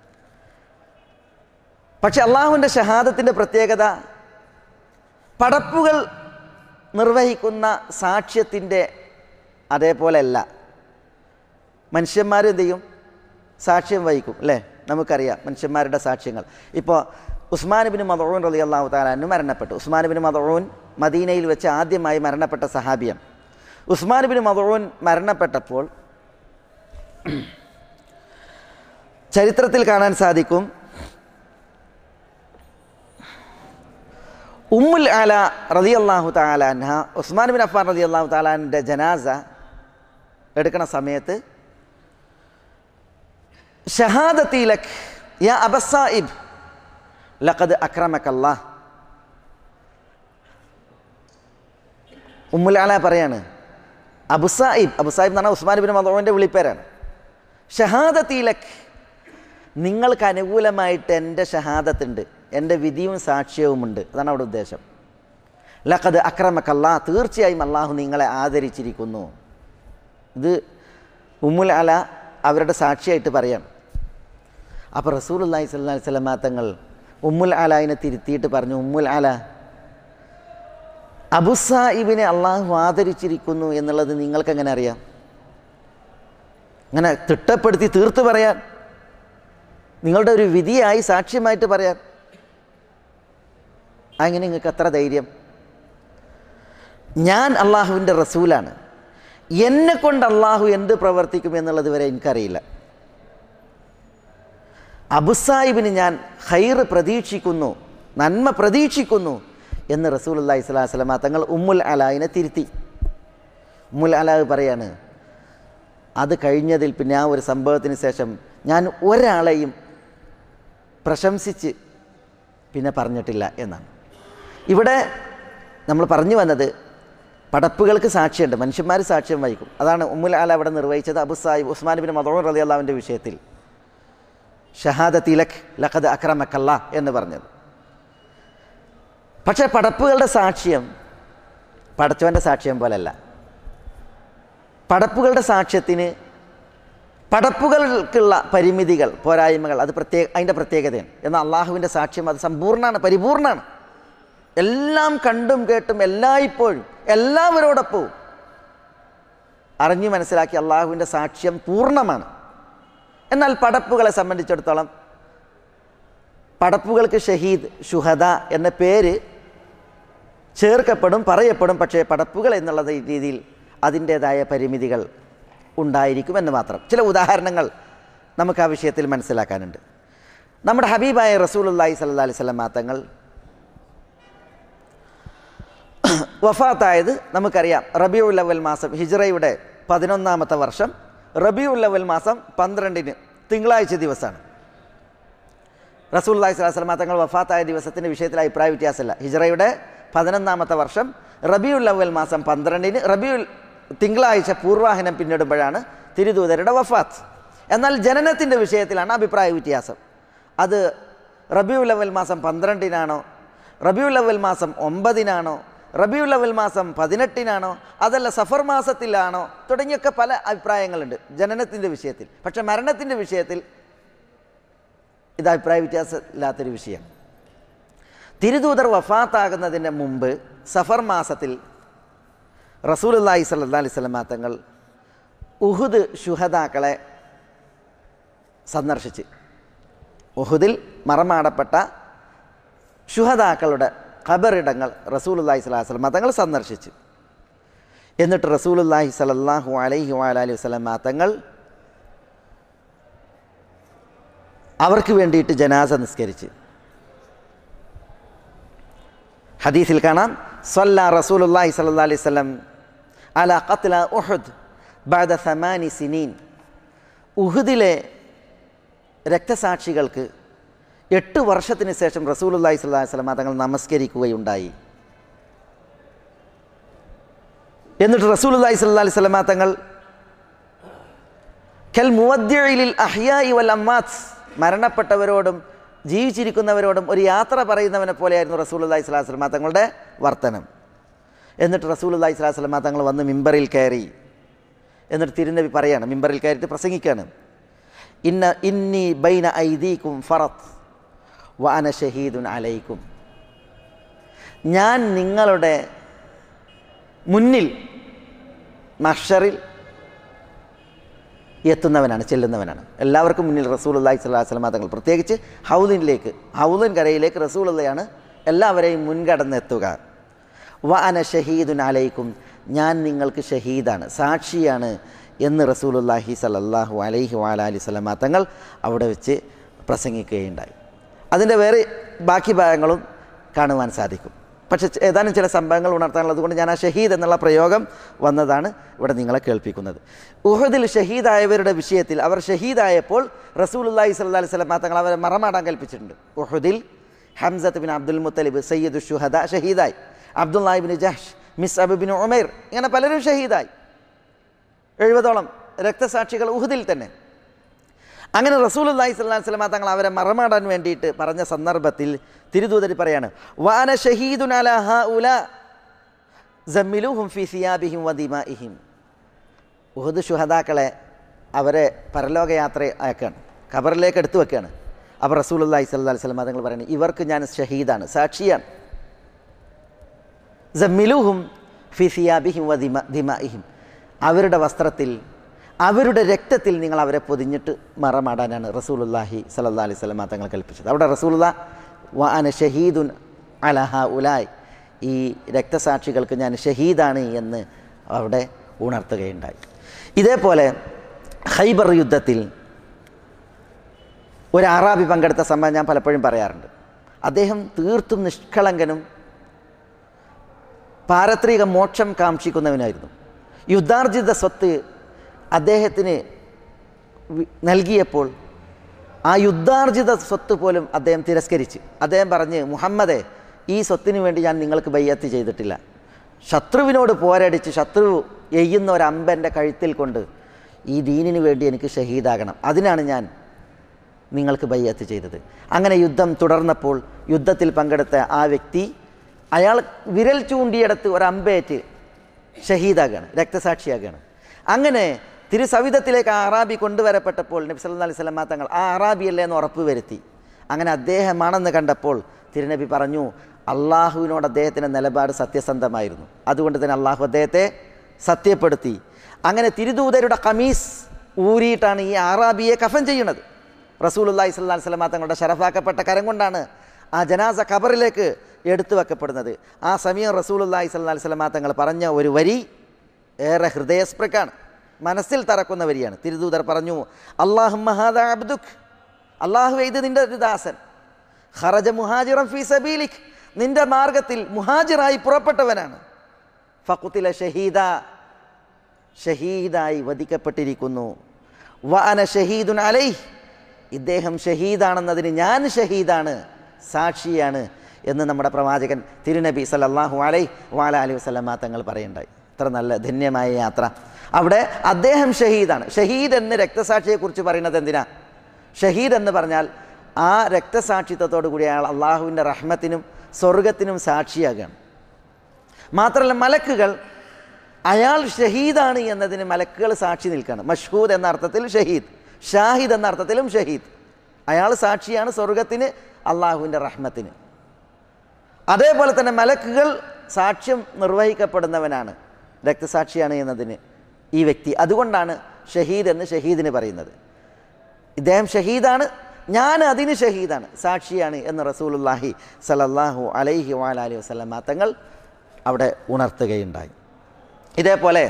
പക്ഷെ അള്ളാഹുവിൻ്റെ ഷഹാദത്തിൻ്റെ പ്രത്യേകത പടപ്പുകൾ നിർവഹിക്കുന്ന സാക്ഷ്യത്തിൻ്റെ അതേപോലെയല്ല. മനുഷ്യന്മാർ എന്ത് ചെയ്യും? സാക്ഷ്യം വഹിക്കും, അല്ലേ? നമുക്കറിയാം മനുഷ്യന്മാരുടെ സാക്ഷ്യങ്ങൾ. ഇപ്പോൾ ഉസ്മാൻ ഇബ്നു മദ്ഊൻ റളിയല്ലാഹു തആല അൻഹു മരണപ്പെട്ടു. ഉസ്മാൻ ഇബ്നു മദ്ഊൻ മദീനയിൽ വെച്ച് ആദ്യമായി മരണപ്പെട്ട സഹാബിയാണ്. ഉസ്മാൻ ഇബ്നു മദ്ഊൻ മരണപ്പെട്ടപ്പോൾ ചരിത്രത്തിൽ കാണാൻ സാധിക്കും, ഉമ്മുൽ അല റളിയല്ലാഹു തആല അൻഹ ഉസ്മാൻ ഇബ്നു അഫ്ഫാൻ റളിയല്ലാഹു തആല അൻഹുവിൻ്റെ ജനാസ എടുക്കുന്ന സമയത്ത് ഷഹാദത്തി ലക് യാ അബസ്സായിബ് ലഖദ് അക്രമക്കല്ലാഹ്, ഉമ്മുൽ അല പറയാണ്, അബുസായിബ്, അബുസായിബ് എന്ന് പറഞ്ഞാൽ ഉസ്മാൻ ഇബ്നു മദ്ഊൻ്റെ വിളിപ്പേരാണ്. ഷഹാദത്തി ലക്, നിങ്ങൾക്ക് അനുകൂലമായിട്ട് എൻ്റെ ഷഹാദത്തുണ്ട്, എൻ്റെ വിധിയും സാക്ഷ്യവുമുണ്ട്. അതാണ് അവിടെ ഉദ്ദേശം. ലഖദ് അക്രമക്കല്ലാഹ്, തീർച്ചയായും അള്ളാഹു നിങ്ങളെ ആദരിച്ചിരിക്കുന്നു. ഇത് ഉമ്മുൽ അല അവരുടെ സാക്ഷിയായിട്ട് പറയാം. അപ്പോൾ റസൂലുള്ളാഹി സ്വല്ലല്ലാഹി അലൈഹി വസല്ലം തങ്ങൾ ഉമ്മുൽ അലായിനെ തിരുത്തിയിട്ട് പറഞ്ഞു, ഉമ്മുൽ അല, അബുസായിബിനെ അള്ളാഹു ആദരിച്ചിരിക്കുന്നു എന്നുള്ളത് നിങ്ങൾക്കെങ്ങനെ അറിയാം? അങ്ങനെ തിട്ടപ്പെടുത്തി തീർത്ത് പറയാൻ, നിങ്ങളുടെ ഒരു വിധിയായി സാക്ഷ്യമായിട്ട് പറയാൻ അങ്ങനെ നിങ്ങൾക്ക് എത്ര ധൈര്യം? ഞാൻ അള്ളാഹുവിൻ്റെ റസൂലാണ്, എന്നെ കൊണ്ട് അള്ളാഹു എന്ത് പ്രവർത്തിക്കും എന്നുള്ളത് വരെ എനിക്കറിയില്ല. അബുസായിബിന് ഞാൻ ഖൈർ പ്രതീക്ഷിക്കുന്നു, നന്മ പ്രതീക്ഷിക്കുന്നു എന്ന് റസൂലുള്ളാഹി സ്വല്ലല്ലാഹി അലൈഹി വസല്ലം തങ്ങൾ ഉമ്മുൽ അലായിനെ തിരുത്തി. ഉമ്മുൽ അലാ പറയാണ്, അത് കഴിഞ്ഞതിൽ പിന്നെ ആ ഒരു സംഭവത്തിന് ശേഷം ഞാൻ ഒരാളെയും പ്രശംസിച്ച് പിന്നെ പറഞ്ഞിട്ടില്ല എന്നാണ്. ഇവിടെ നമ്മൾ പറഞ്ഞു വന്നത് പടപ്പുകൾക്ക് സാക്ഷ്യമുണ്ട്, മനുഷ്യന്മാർ സാക്ഷ്യം വഹിക്കും. അതാണ് ഉമ്മുൽ അല അവിടെ നിർവഹിച്ചത് അബുസായിബ് ഉസ്മാൻ ഇബ്നു മദ്ഊൻ റളിയല്ലാഹു അൻഹുവിൻ്റെ വിഷയത്തിൽ. ഷഹാദത്തി ലക് ലഖദ് അക്രമക്കല്ലാ എന്ന് പറഞ്ഞത്. പക്ഷേ പടപ്പുകളുടെ സാക്ഷ്യം പടച്ചവൻ്റെ സാക്ഷ്യം പോലല്ല. പടപ്പുകളുടെ സാക്ഷ്യത്തിന് പടപ്പുകൾക്കുള്ള പരിമിതികൾ, പോരായ്മകൾ, അത് പ്രത്യേക അതിൻ്റെ പ്രത്യേകതയാണ്. എന്നാൽ അള്ളാഹുവിൻ്റെ സാക്ഷ്യം അത് സമ്പൂർണ്ണമാണ്, പരിപൂർണ്ണമാണ്. എല്ലാം കണ്ടും കേട്ടും എല്ലായ്പ്പോഴും എല്ലാവരോടൊപ്പവും അറിഞ്ഞു മനസ്സിലാക്കി അള്ളാഹുവിൻ്റെ സാക്ഷ്യം പൂർണ്ണമാണ്. എന്നാൽ പടപ്പുകളെ സംബന്ധിച്ചിടത്തോളം പടപ്പുകൾക്ക് ഷഹീദ്, ശുഹദ എന്ന പേര് ചേർക്കപ്പെടും, പറയപ്പെടും. പക്ഷേ പടപ്പുകൾ എന്നുള്ള രീതിയിൽ അതിൻ്റേതായ പരിമിതികൾ ഉണ്ടായിരിക്കുമെന്ന് മാത്രം. ചില ഉദാഹരണങ്ങൾ നമുക്ക് ആ വിഷയത്തിൽ മനസ്സിലാക്കാനുണ്ട്. നമ്മുടെ ഹബീബായ റസൂലുള്ളാഹി സ്വല്ലല്ലാഹി അലൈഹി വസല്ലം തങ്ങൾ വഫാത്തായത് നമുക്കറിയാം റബീഉൽ അവ്വൽ മാസം, ഹിജ്റയുടെ പതിനൊന്നാമത്തെ വർഷം റബീഉൽ അവ്വൽ മാസം പന്ത്രണ്ടിന് തിങ്കളാഴ്ച ദിവസമാണ്. റസൂലുള്ളാഹി സ്വല്ലല്ലാഹി അലൈഹി വസല്ലം തങ്ങൾ വഫാത്തായ ദിവസത്തിൻ്റെ വിഷയത്തിൽ അഭിപ്രായ വ്യത്യാസമില്ല. ഹിജ്റയുടെ പതിനൊന്നാമത്തെ വർഷം റബീഉൽ അവ്വൽ മാസം പന്ത്രണ്ടിന് റബീഉൽ തിങ്കളാഴ്ച പൂർവാഹനം പിന്നിടുമ്പോഴാണ് തിരുദൂതരുടെ വഫാത്ത്. എന്നാൽ ജനനത്തിൻ്റെ വിഷയത്തിലാണ് അഭിപ്രായ വ്യത്യാസം. അത് റബീഉൽ അവ്വൽ മാസം പന്ത്രണ്ടിനാണോ, റബീഉൽ അവ്വൽ മാസം ഒമ്പതിനാണോ, റബീഉൽ അവ്വൽ മാസം പതിനെട്ടിനാണോ, അതല്ല സഫർ മാസത്തിലാണോ, തുടങ്ങിയൊക്കെ പല അഭിപ്രായങ്ങളുണ്ട് ജനനത്തിൻ്റെ വിഷയത്തിൽ. പക്ഷേ മരണത്തിൻ്റെ വിഷയത്തിൽ ഇത് അഭിപ്രായ വ്യത്യാസമില്ലാത്തൊരു വിഷയം. തിരുദൂതർ വഫാത്താകുന്നതിന് മുമ്പ് സഫർ മാസത്തിൽ റസൂലുള്ളാഹി സ്വല്ലല്ലാഹി അലൈഹി വസല്ലം തങ്ങൾ ഉഹുദ് ശുഹദാക്കളെ സന്ദർശിച്ച്, ഉഹുദിൽ മറമാടപ്പെട്ട ശുഹദാക്കളുടെ ഖബറിടങ്ങൾ റസൂലുള്ളാഹി സ്വല്ലല്ലാഹി അലൈഹി വസല്ലം തങ്ങൾ സന്ദർശിച്ചു. എന്നിട്ട് റസൂലുള്ളാഹി സ്വല്ലല്ലാഹു അലൈഹി വഅലൈഹി വസല്ലം തങ്ങൾ അവർക്ക് വേണ്ടിയിട്ട് ജനാസ നിസ്കരിച്ച്. ഹദീസിൽ കാണാം, സ്വല്ല റസൂലുള്ളാഹി സ്വല്ലല്ലാഹി അലൈഹി വസല്ലം അലാ ഖത്ല ഉഹുദ് ബഅദ സമാനി സിനീൻ. ഉഹുദിലെ രക്തസാക്ഷികൾക്ക് എട്ട് വർഷത്തിന് ശേഷം റസൂലുള്ളാഹി സ്വല്ലല്ലാഹി അലൈഹി വസല്ലം തങ്ങൾ നമസ്കരിക്കുകയുണ്ടായി. എന്നിട്ട് റസൂലുള്ളാഹി സ്വല്ലല്ലാഹി അലൈഹി വസല്ലം തങ്ങൾ കൽ മുവദ്ദിഇ ലിൽ അഹ്യാഇ വൽ അംവാത്ത്, മരണപ്പെട്ടവരോടും ജീവിച്ചിരിക്കുന്നവരോടും ഒരു യാത്ര പറയുന്നവനെ പോലെയായിരുന്നു റസൂലുള്ളാഹി സ്വല്ലല്ലാഹി അലൈഹി വസല്ലം തങ്ങളുടെ വർത്തനം. എന്നിട്ട് റസൂലുള്ളാഹി സ്വല്ലല്ലാഹി അലൈഹി വസല്ലം തങ്ങൾ വന്ന് മിമ്പറിൽ കയറി. എന്നിട്ട് തിരുനബി പറയാണ്, മിമ്പറിൽ കയറിയിട്ട് പ്രസംഗിക്കുകയാണ്, ഇന്ന ഇന്നി ബൈന ഐദീകും ഫറത്ത് വ അന ഷഹീദുൻ അലൈക്കും. ഞാൻ നിങ്ങളുടെ മുന്നിൽ മഹ്ശറിൽ എത്തുന്നവനാണ്, ചെല്ലുന്നവനാണ്. എല്ലാവർക്കും മുന്നിൽ റസൂലുള്ളാഹി സ്വല്ലല്ലാഹി അലൈഹി വസല്ലം തങ്ങൾ, പ്രത്യേകിച്ച് ഹൗദിലേക്ക്, ഹൗദിൻ കരയിലേക്ക് റസൂലുള്ളയാണ് എല്ലാവരെയും മുൻകടന്നെത്തുക. വ അന ഷഹീദുൻ അലൈക്കും, ഞാൻ നിങ്ങൾക്ക് ഷഹീദാണ്, സാക്ഷിയാണ് എന്ന് റസൂലുള്ളാഹി സ്വല്ലല്ലാഹു അലൈഹി വഅലൈഹി വസല്ലം തങ്ങൾ അവിടെ വെച്ച് പ്രസംഗിക്കുകയുണ്ടായി. അതിൻ്റെ വേറെ ബാക്കി ഭാഗങ്ങളും കാണുവാൻ സാധിക്കും. പക്ഷേ ഏതാനും ചില സംഭവങ്ങൾ ഉണർത്താനുള്ളത് കൊണ്ട് ഞാൻ ആ ഷഹീദ് എന്നുള്ള പ്രയോഗം വന്നതാണ് ഇവിടെ നിങ്ങളെ കേൾപ്പിക്കുന്നത്. ഉഹദിൽ ഷഹീദായവരുടെ വിഷയത്തിൽ അവർ ഷഹീദായപ്പോൾ റസൂലുള്ളാഹി സ്വല്ലല്ലാഹി അലൈഹി വസല്ലം തങ്ങൾ അവരെ മറമാടാൻ കൽപ്പിച്ചിട്ടുണ്ട്. ഉഹദിൽ ഹംസത്ത് ബിൻ അബ്ദുൽ മുത്തലിബ് സയ്യിദു ശുഹദ ഷഹീദായി, Abdullah bin Jahsh, Musab bin Umair, ഇങ്ങനെ പലരും ഷഹീദായി. എഴുപതോളം രക്തസാക്ഷികൾ ഉഹദിൽ തന്നെ. അങ്ങനെ റസൂലുള്ളാഹി സ്വല്ലല്ലാഹി അലൈഹി വസല്ലം തങ്ങൾ അവരെ മറമാടാൻ വേണ്ടിയിട്ട് പറഞ്ഞ സന്ദർഭത്തിൽ തിരുദൂതർ പറയാണ്, വാന ഷഹീദുൻ അലാ ഹൗലാ സമ്മിലൂഹും ഫീ സിയാബിഹിം വദിമാഇഹിം. ഉഹദ് ശുഹദാക്കളെ അവരെ പരലോകയാത്ര ആക്കുകയാണ്, ഖബറിലേക്ക് എടുത്തു വെക്കുകയാണ്. അപ്പോൾ റസൂലുള്ളാഹി സ്വല്ലല്ലാഹി അലൈഹി വസല്ലം തങ്ങൾ പറയുന്നത്, ഇവർക്ക് ഞാൻ ഷഹീദാണ്, സാക്ഷിയാണ്. സമ്മിലൂഹും ഫീ സിയാബിഹിം വദിമാഇഹിം, അവരുടെ വസ്ത്രത്തിൽ അവരുടെ രക്തത്തിൽ നിങ്ങൾ അവരെ പൊതിഞ്ഞിട്ട് മറമാടാനാണ് റസൂലുള്ളാഹി സ്വല്ലല്ലാഹി അലൈഹി വസല്ലം തങ്ങൾ കൽപ്പിച്ചത്. അവിടെ റസൂലുള്ളാഹി വ അന ഷഹീദുൻ അലാ ഹൗലായ്, ഈ രക്തസാക്ഷികൾക്ക് ഞാൻ ഷഹീദാണ് എന്ന് അവിടെ ഉണർത്തുകയുണ്ടായി. ഇതേപോലെ ഖൈബർ യുദ്ധത്തിൽ ഒരു അറാബി പങ്കെടുത്ത സംഭവം ഞാൻ പലപ്പോഴും പറയാറുണ്ട്. അദ്ദേഹം തീർത്തും നിഷ്കളങ്കനും പാരത്രിക മോക്ഷം കാക്ഷിക്കുന്നവനായിരുന്നു. യുദ്ധാർജിത സ്വത്ത് അദ്ദേഹത്തിന് നൽകിയപ്പോൾ ആ യുദ്ധാർജിത സ്വത്ത് പോലും അദ്ദേഹം തിരസ്കരിച്ച് അദ്ദേഹം പറഞ്ഞ്, മുഹമ്മദേ, ഈ സ്വത്തിന് വേണ്ടി ഞാൻ നിങ്ങൾക്ക് ബയ്യത്ത് ചെയ്തിട്ടില്ല. ശത്രുവിനോട് പോരടിച്ച് ശത്രു എയ്യുന്ന ഒരു അമ്പൻ്റെ കഴുത്തിൽ കൊണ്ട് ഈ ദീനിന് വേണ്ടി എനിക്ക് ഷഹീദാകണം, അതിനാണ് ഞാൻ നിങ്ങൾക്ക് ബൈഅത്ത് ചെയ്തത്. അങ്ങനെ യുദ്ധം തുടർന്നപ്പോൾ യുദ്ധത്തിൽ പങ്കെടുത്ത ആ വ്യക്തി അയാൾ വിരൽ ചൂണ്ടിയെടുത്ത് ഒരമ്പേറ്റ് ഷഹീദാകാണ്, രക്തസാക്ഷിയാകാണ്. അങ്ങനെ തിരുസവിധത്തിലേക്ക് ആ അറാബി കൊണ്ടുവരപ്പെട്ടപ്പോൾ നബി സല്ലല്ലാഹു അലൈഹി വസല്ലം തങ്ങൾ ആ അറാബിയല്ലേ എന്ന് ഉറപ്പ് വരുത്തി. അങ്ങനെ അദ്ദേഹമാണെന്ന് കണ്ടപ്പോൾ തിരുനബി പറഞ്ഞു, അള്ളാഹുവിനോട് അദ്ദേഹത്തിൻ്റെ നിലപാട് സത്യസന്ധമായിരുന്നു, അതുകൊണ്ട് തന്നെ അള്ളാഹു അദ്ദേഹത്തെ സത്യപ്പെടുത്തി. അങ്ങനെ തിരുദൂതരുടെ ഖമീസ് ഊരിയിട്ടാണ് ഈ അറാബിയെ കഫൻ ചെയ്യുന്നത്. റസൂലുള്ളാഹി സ്വല്ലല്ലാഹു അലൈഹി വസല്ലം തങ്ങളുടെ ശറഫാക്കപ്പെട്ട കരം കൊണ്ടാണ് ആ ജനാസ ഖബറിലേക്ക് എടുത്തു വെക്കപ്പെടുന്നത്. ആ സമയം റസൂലുള്ളാഹി സ്വല്ലല്ലാഹു അലൈഹി വസല്ലം തങ്ങൾ പറഞ്ഞ ഒരു വരി ഏറെ ഹൃദയസ്പൃക്കാണ്, മനസ്സിൽ തറക്കുന്ന വരിയാണ്. തിരുദൂതർ പറഞ്ഞു, അല്ലാഹുമ്മ ഹാദാ അബ്ദുക്, അല്ലാഹുവേ ഇത് നിൻ്റെ ഒരു ദാസൻ, ഖറജ മുഹാജിറൻ ഫീ സബീലിക്, നിൻ്റെ മാർഗത്തിൽ മുഹാജിറായി പുറപ്പെട്ടവനാണ്, ഫഖുതില ഷഹീദ, ഷഹീദായി വധിക്കപ്പെട്ടിരിക്കുന്നു, വ അന ഷഹീദുൻ അലൈഹി, ഇദ്ദേഹം ഷഹീദാണെന്നതിന് ഞാൻ ഷഹീദാണ്, സാക്ഷിയാണ് എന്ന് നമ്മുടെ പ്രവാചകൻ തിരുനബി സല്ലല്ലാഹു അലൈഹി വഅലൈഹി വസല്ലമ തങ്ങൾ പറയുണ്ടായി. ഇത്ര നല്ല ധന്യമായ യാത്ര. അവിടെ അദ്ദേഹം ഷഹീദാണ്. ഷഹീദ് എന്ന് രക്തസാക്ഷിയെക്കുറിച്ച് പറയുന്നത് എന്തിനാ? ഷഹീദ് എന്ന് പറഞ്ഞാൽ ആ രക്തസാക്ഷിത്വത്തോടു കൂടി അയാൾ അള്ളാഹുവിൻ്റെ റഹ്മത്തിനും സ്വർഗത്തിനും സാക്ഷിയാകുകയാണ്. മാത്രമല്ല മലക്കുകൾ അയാൾ ഷഹീദാണ് എന്നതിന് മലക്കുകൾ സാക്ഷി നിൽക്കുകയാണ്. മഷ്ഹൂദ് എന്ന അർത്ഥത്തിൽ ഷഹീദ്, ഷാഹിദ് എന്ന അർത്ഥത്തിലും ഷഹീദ്. അയാൾ സാക്ഷിയാണ് സ്വർഗത്തിന്, അള്ളാഹുവിൻ്റെ റഹ്മത്തിന്. അതേപോലെ തന്നെ മലക്കുകൾ സാക്ഷ്യം നിർവഹിക്കപ്പെടുന്നവനാണ്, രക്തസാക്ഷിയാണ് എന്നതിന് ഈ വ്യക്തി. അതുകൊണ്ടാണ് ഷഹീദ് എന്ന് ഷഹീദിന് പറയുന്നത്. ഇദ്ദേഹം ഷഹീദാണ്, ഞാൻ അതിന് ഷഹീദാണ്, സാക്ഷിയാണ് എന്ന് റസൂലുള്ളാഹി സല്ലല്ലാഹു അലൈഹി വഅലൈഹി വസല്ലം തങ്ങൾ അവിടെ ഉണർത്തുകയുണ്ടായി. ഇതേപോലെ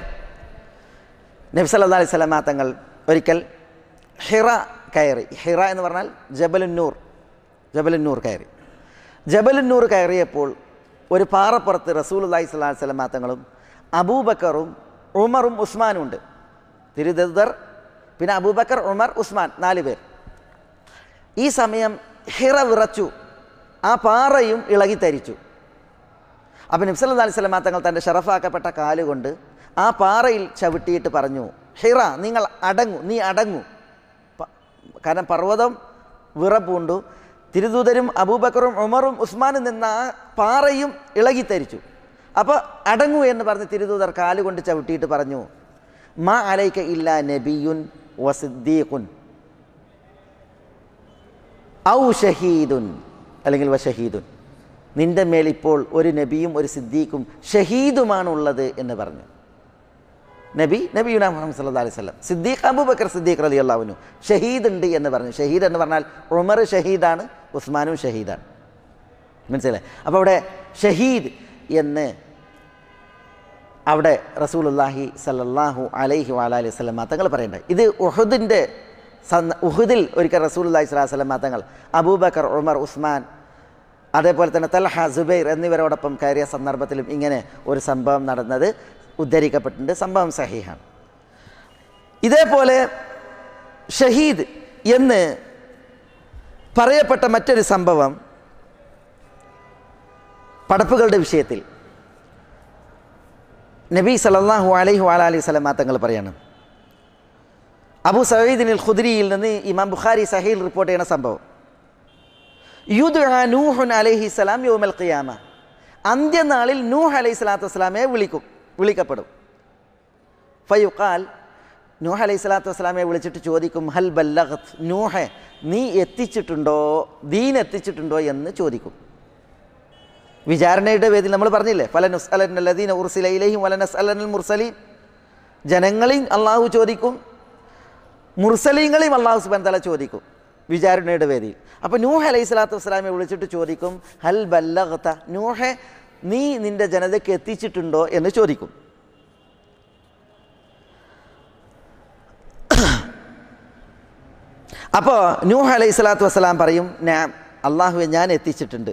നബി സല്ലല്ലാഹു അലൈഹി വസല്ലം തങ്ങൾ ഒരിക്കൽ ഹിറ കയറി. ഹിറ എന്ന് പറഞ്ഞാൽ ജബലുന്നൂർ, ജബലുന്നൂർ കയറി. ജബലുന്നൂർ കയറിയപ്പോൾ ഒരു പാറപ്പുറത്ത് റസൂലുള്ളാഹി സ്വല്ലല്ലാഹു അലൈഹി വസല്ലം തങ്ങളും അബൂബക്കറും ഉമറും ഉസ്മാനും ഉണ്ട്. തിരുദൂതർ, പിന്നെ അബൂബക്കർ, ഉമർ, ഉസ്മാൻ, നാല് പേർ. ഈ സമയം ഹിറ വിറച്ചു, ആ പാറയും ഇളകിത്തരിച്ചു. അപ്പം നബി സല്ലല്ലാഹു അലൈഹി വസല്ലം തങ്ങൾ തൻ്റെ ഷറഫാക്കപ്പെട്ട കാലുകൊണ്ട് ആ പാറയിൽ ചവിട്ടിയിട്ട് പറഞ്ഞു, ഹിറ നിങ്ങൾ അടങ്ങൂ, നീ അടങ്ങൂ. കാരണം പർവ്വതം വിറപ്പൂണ്ടു. തിരുദൂതരും അബൂബക്കറും ഉമറും ഉസ്മാനും നിന്ന ആ പാറയും ഇളകിത്തരിച്ചു. അപ്പോൾ അടങ്ങൂ എന്ന് പറഞ്ഞ് തിരുദൂതർ കാലുകൊണ്ട് ചവിട്ടിയിട്ട് പറഞ്ഞു, മാ അലൈക ഇല്ലാ നബിയുൻ വസിദ്ദീഖുൻ ഔ ഷഹീദുൻ, അല്ലെങ്കിൽ വഷഹീദുൻ, നിൻ്റെ മേൽ ഇപ്പോൾ ഒരു നബിയും ഒരു സിദ്ദീഖും ഷഹീദുമാണുള്ളത് എന്ന് പറഞ്ഞു. നബി നബിയുനാ മുഹമ്മദ് സല്ലല്ലാഹു അലൈഹി വസല്ലം, സിദ്ദീഖ് അബൂബക്കർ സിദ്ദീഖ് റളിയല്ലാഹു അൻഹു ഷഹീദ് ഉണ്ട് എന്ന് പറഞ്ഞു. ഷഹീദ് എന്ന് പറഞ്ഞാൽ ഉമർ ഷഹീദാണ്, ഉസ്മാനും ഷഹീദാണ്. മനസ്സിലായി? അപ്പോൾ അവിടെ ഷഹീദ് എന്ന് അവിടെ റസൂലുള്ളാഹി സല്ലല്ലാഹു അലൈഹി വഅലൈഹി വസല്ലം തങ്ങൾ പറയണ്ടായി. ഇത് ഉഹുദിൻ്റെ ഉഹുദിൽ ഒരിക്കൽ റസൂലുള്ളാഹി സ്വല്ലല്ലാഹു അലൈഹി വസല്ലം തങ്ങൾ അബൂബക്കർ, ഉമർ, ഉസ്മാൻ, അതേപോലെ തന്നെ തൽഹ, സുബൈർ എന്നിവരോടൊപ്പം കയറിയ സന്ദർഭത്തിലും ഇങ്ങനെ ഒരു സംഭവം നടന്നത് ഉദ്ധരിക്കപ്പെട്ടിട്ടുണ്ട്. സംഭവം സഹീഹാണ്. ഇതേപോലെ ഷഹീദ് എന്ന് പറയപ്പെട്ട മറ്റൊരു സംഭവം പടപ്പുകളുടെ വിഷയത്തിൽ നബി സല്ലല്ലാഹു അലൈഹി വഅലൈഹി വസല്ലം തങ്ങൾ പറയാണ്. അബൂ സഈദ് അൽ ഖുദ്രിയിൽ നിന്ന് ഇമാം ബുഖാരി സഹീഹ് റിപ്പോർട്ട് ചെയ്യുന്ന സംഭവം, യുദ്അ നൂഹുൻ അലൈഹിസ്സലാം യൗമൽ ഖിയാമ, അന്ത്യനാളിൽ നൂഹ് അലൈഹി സ്വലാത്തു വസ്സലാമയെ വിളിക്കും, വിളിക്കപ്പെടും. ഫയുഖാൽ, നൂഹ് അലൈഹി സ്വലാത്തു വസ്സലാമയെ വിളിച്ചിട്ട് ചോദിക്കും, ഹൽ ബല്ലഗത്, നൂഹെ നീ എത്തിച്ചിട്ടുണ്ടോ, ദീൻ എത്തിച്ചിട്ടുണ്ടോ എന്ന് ചോദിക്കും. വിചാരണയുടെ വേദിയിൽ നമ്മൾ പറഞ്ഞില്ലേ, ഫലനുസ്അലന്നല്ലദീന ഉർസില ഇലൈഹിം വലനസ്അലന്നൽ മുർസലീൻ, ജനങ്ങളെയും അള്ളാഹു ചോദിക്കും, മുർസലീങ്ങളെയും അള്ളാഹു സുബ്ഹാനഹു വ തആല ചോദിക്കും വിചാരണയുടെ വേദിയിൽ. അപ്പോൾ നൂഹ് അലൈഹി സ്വലാത്തു വസ്സലാമയെ വിളിച്ചിട്ട് ചോദിക്കും, ഹൽ ബല്ലഗത, നൂഹെ നീ നിൻ്റെ ജനതയ്ക്ക് എത്തിച്ചിട്ടുണ്ടോ എന്ന് ചോദിക്കും. അപ്പോൾ നൂഹ് അലൈഹി സ്വലാത്തു വസ്സലാം പറയും, ഞാൻ അള്ളാഹുവെ ഞാൻ എത്തിച്ചിട്ടുണ്ട്.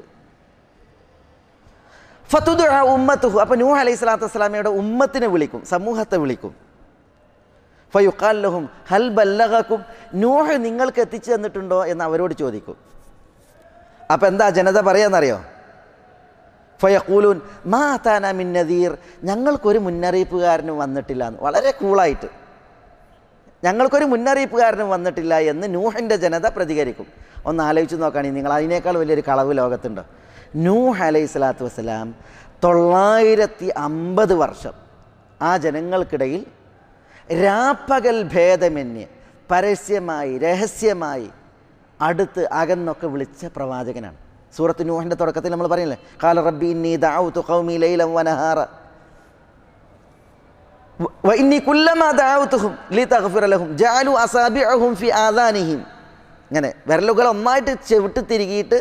ഫതുദുഅ ഉമ്മത്തുഹു, അപ്പോൾ നൂഹ് അലൈഹി സ്വലാത്തു വസ്സലാമയുടെ ഉമ്മത്തിനെ വിളിക്കും, സമൂഹത്തെ വിളിക്കും. ഫയുഖാൽ ലഹും ഹൽ ബല്ലഗകും, നൂഹ് നിങ്ങൾക്ക് എത്തിച്ചു തന്നിട്ടുണ്ടോ എന്ന് അവരോട് ചോദിക്കും. അപ്പോൾ എന്താ ജനത പറയാന്നറിയോ? ഫയഖൂലൂൻ മാ അതാന മിൻ നദീർ, ഞങ്ങൾക്കൊരു മുന്നറിയിപ്പുകാരനും വന്നിട്ടില്ല എന്ന്. വളരെ കൂളായിട്ട് ഞങ്ങൾക്കൊരു മുന്നറിയിപ്പുകാരനും വന്നിട്ടില്ല എന്ന് നൂഹിൻ്റെ ജനത പ്രതികരിക്കും. ഒന്ന് ആലോചിച്ച് നോക്കുകയാണെങ്കിൽ നിങ്ങൾ അതിനേക്കാൾ വലിയൊരു കളവ് ലോകത്തുണ്ടോ? നൂഹ് അലൈഹി സ്വലാത്തു വസ്സലാം തൊള്ളായിരത്തി അമ്പത് വർഷം ആ ജനങ്ങൾക്കിടയിൽ രാപ്പകൽ ഭേദമന്യേ പരസ്യമായി രഹസ്യമായി അടുത്ത് അകന്നൊക്കെ വിളിച്ച പ്രവാചകനാണ്. സൂറത്ത് നൂഹിൻ്റെ തുടക്കത്തിൽ നമ്മൾ പറയുന്നില്ലേ, ഖാല റബ്ബി ഇന്നി ദഅഉതു ഖൗമി ലൈലൻ വനഹാറ വ ഇന്നി കുല്ലമാ ദഅഉതുഹും ലിതഗ്ഫിറ ലഹും ജഅലു അസാബിഅഹും ഫി ആദാനിഹിം. ഇങ്ങനെ വിരലുകൾ ഒന്നായിട്ട് ചെവിട്ട് തിരികിയിട്ട്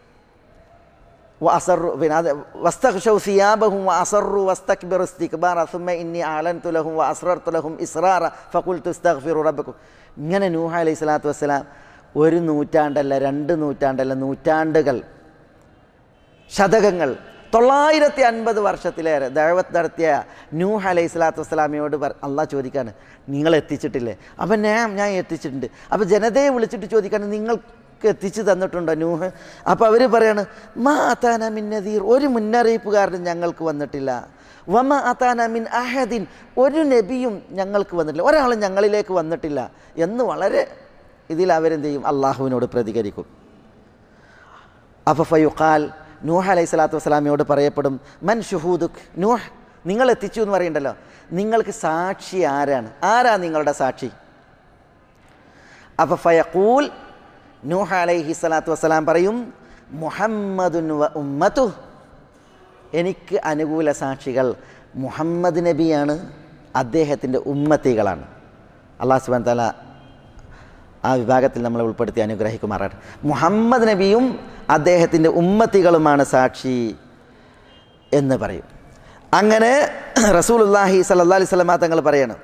വഅസറു പിന്നെ അത് വസ്തഗ്ശൗ സിയാബഹും വഅസറു വസ്തക്ബിറു ഇസ്തിക്ബാറ സുമ്മ ഇന്നി അഅലൻതു ലഹും വഅസ്റർതു ലഹും ഇസ്റാറ ഫഖുൽതു ഇസ്തഗ്ഫിറു റബ്ബക്കും. ഇങ്ങനെ നൂഹ് അലൈഹി സ്വലാത്തു വസ്സലാം ഒരു നൂറ്റാണ്ടല്ല, രണ്ട് നൂറ്റാണ്ടല്ല, നൂറ്റാണ്ടുകൾ, ശതകങ്ങൾ, തൊള്ളായിരത്തി അൻപത് വർഷത്തിലേറെ ദഅവത്ത് നടത്തിയ നൂഹ് അലൈഹി സ്വലാത്തു വസ്സലാമയോട് അള്ളാഹ് ചോദിക്കാണ്, നിങ്ങൾ എത്തിച്ചിട്ടില്ലേ? അപ്പം ഞാൻ ഞാൻ എത്തിച്ചിട്ടുണ്ട്. അപ്പോൾ ജനതയെ വിളിച്ചിട്ട് ചോദിക്കാണ്, നിങ്ങൾക്ക് എത്തിച്ചു തന്നിട്ടുണ്ടോ നൂഹ്? അപ്പോൾ അവർ പറയാണ്, മാ അതാന മിൻ നദീർ, ഒരു മുന്നറിയിപ്പുകാരനും ഞങ്ങൾക്ക് വന്നിട്ടില്ല. വമ അതാന മിൻ അഹദിൻ, ഒരു നബിയും ഞങ്ങൾക്ക് വന്നിട്ടില്ല, ഒരാളും ഞങ്ങളിലേക്ക് വന്നിട്ടില്ല എന്ന് വളരെ ഇതിൽ അവരെന്ത് ചെയ്യും? അള്ളാഹുവിനോട് പ്രതികരിക്കും. അപ്പോൾ ഫയുഖാൽ, നൂഹ് അലൈഹി സ്വലാത്തു വസ്സലാമയോട് പറയപ്പെടും, മൻ ഷുഹൂദുക്, നൂഹ് നിങ്ങൾ എത്തിച്ചു എന്ന് പറയണ്ടല്ലോ, നിങ്ങൾക്ക് സാക്ഷി ആരാണ്? ആരാ നിങ്ങളുടെ സാക്ഷി? അപ്പോൾ ഫയഖൂൽ, നൂഹ് അലൈഹി സ്വലാത്തു വസ്സലാം പറയും, മുഹമ്മദുൻ വ ഉമ്മതു, എനിക്ക് അനുകൂല സാക്ഷികൾ മുഹമ്മദ് നബിയാണ്, അദ്ദേഹത്തിൻ്റെ ഉമ്മത്തികളാണ്. അല്ലാഹു സുബ്ഹാനഹു വ തആല ആ വിഭാഗത്തിൽ നമ്മളെ ഉൾപ്പെടുത്തി അനുഗ്രഹിക്കുമാറാണ്. മുഹമ്മദ് നബിയും അദ്ദേഹത്തിൻ്റെ ഉമ്മത്തികളുമാണ് സാക്ഷി എന്ന് പറയും. അങ്ങനെ റസൂലുള്ളാഹി സ്വല്ലല്ലാഹി അലൈഹി വസല്ലം തങ്ങൾ പറയണം,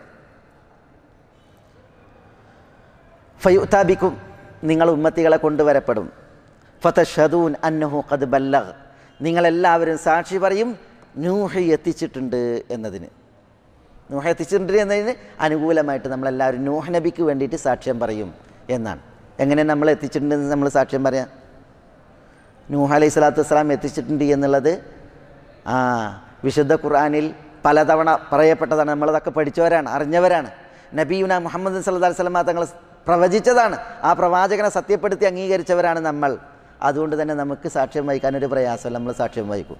ഫയുഅ്താ ബിക്കും, നിങ്ങൾ ഉമ്മത്തികളെ കൊണ്ടുവരപ്പെടും. ഫതഷ്ഹദൂൻ അന്നഹു ഖദ് ബല്ലഗ്, നിങ്ങളെല്ലാവരും സാക്ഷി പറയും നൂഹ് എത്തിച്ചിട്ടുണ്ട് എന്നതിന്. നൂഹ് എത്തിച്ചിട്ടുണ്ട് എന്നതിന് അനുകൂലമായിട്ട് നമ്മളെല്ലാവരും നൂഹ് നബിക്ക് വേണ്ടിയിട്ട് സാക്ഷ്യം പറയും എന്നാണ്. എങ്ങനെ നമ്മൾ എത്തിച്ചിട്ടുണ്ടെന്ന് നമ്മൾ സാക്ഷ്യം പറയാം? നൂഹ് അലൈഹി സ്വലാത്തു വസ്സലാം എത്തിച്ചിട്ടുണ്ട് എന്നുള്ളത് ആ വിശുദ്ധ ഖുർആനിൽ പലതവണ പറയപ്പെട്ടതാണ്. നമ്മളതൊക്കെ പഠിച്ചവരാണ്, അറിഞ്ഞവരാണ്. നബിയുന മുഹമ്മദ് സല്ലല്ലാഹു അലൈഹി വസല്ലം തങ്ങൾ പ്രവചിച്ചതാണ്. ആ പ്രവാചകനെ സത്യപ്പെടുത്തി അംഗീകരിച്ചവരാണ് നമ്മൾ. അതുകൊണ്ട് തന്നെ നമുക്ക് സാക്ഷ്യം വഹിക്കാനൊരു പ്രയാസമല്ല, നമ്മൾ സാക്ഷ്യം വഹിക്കും.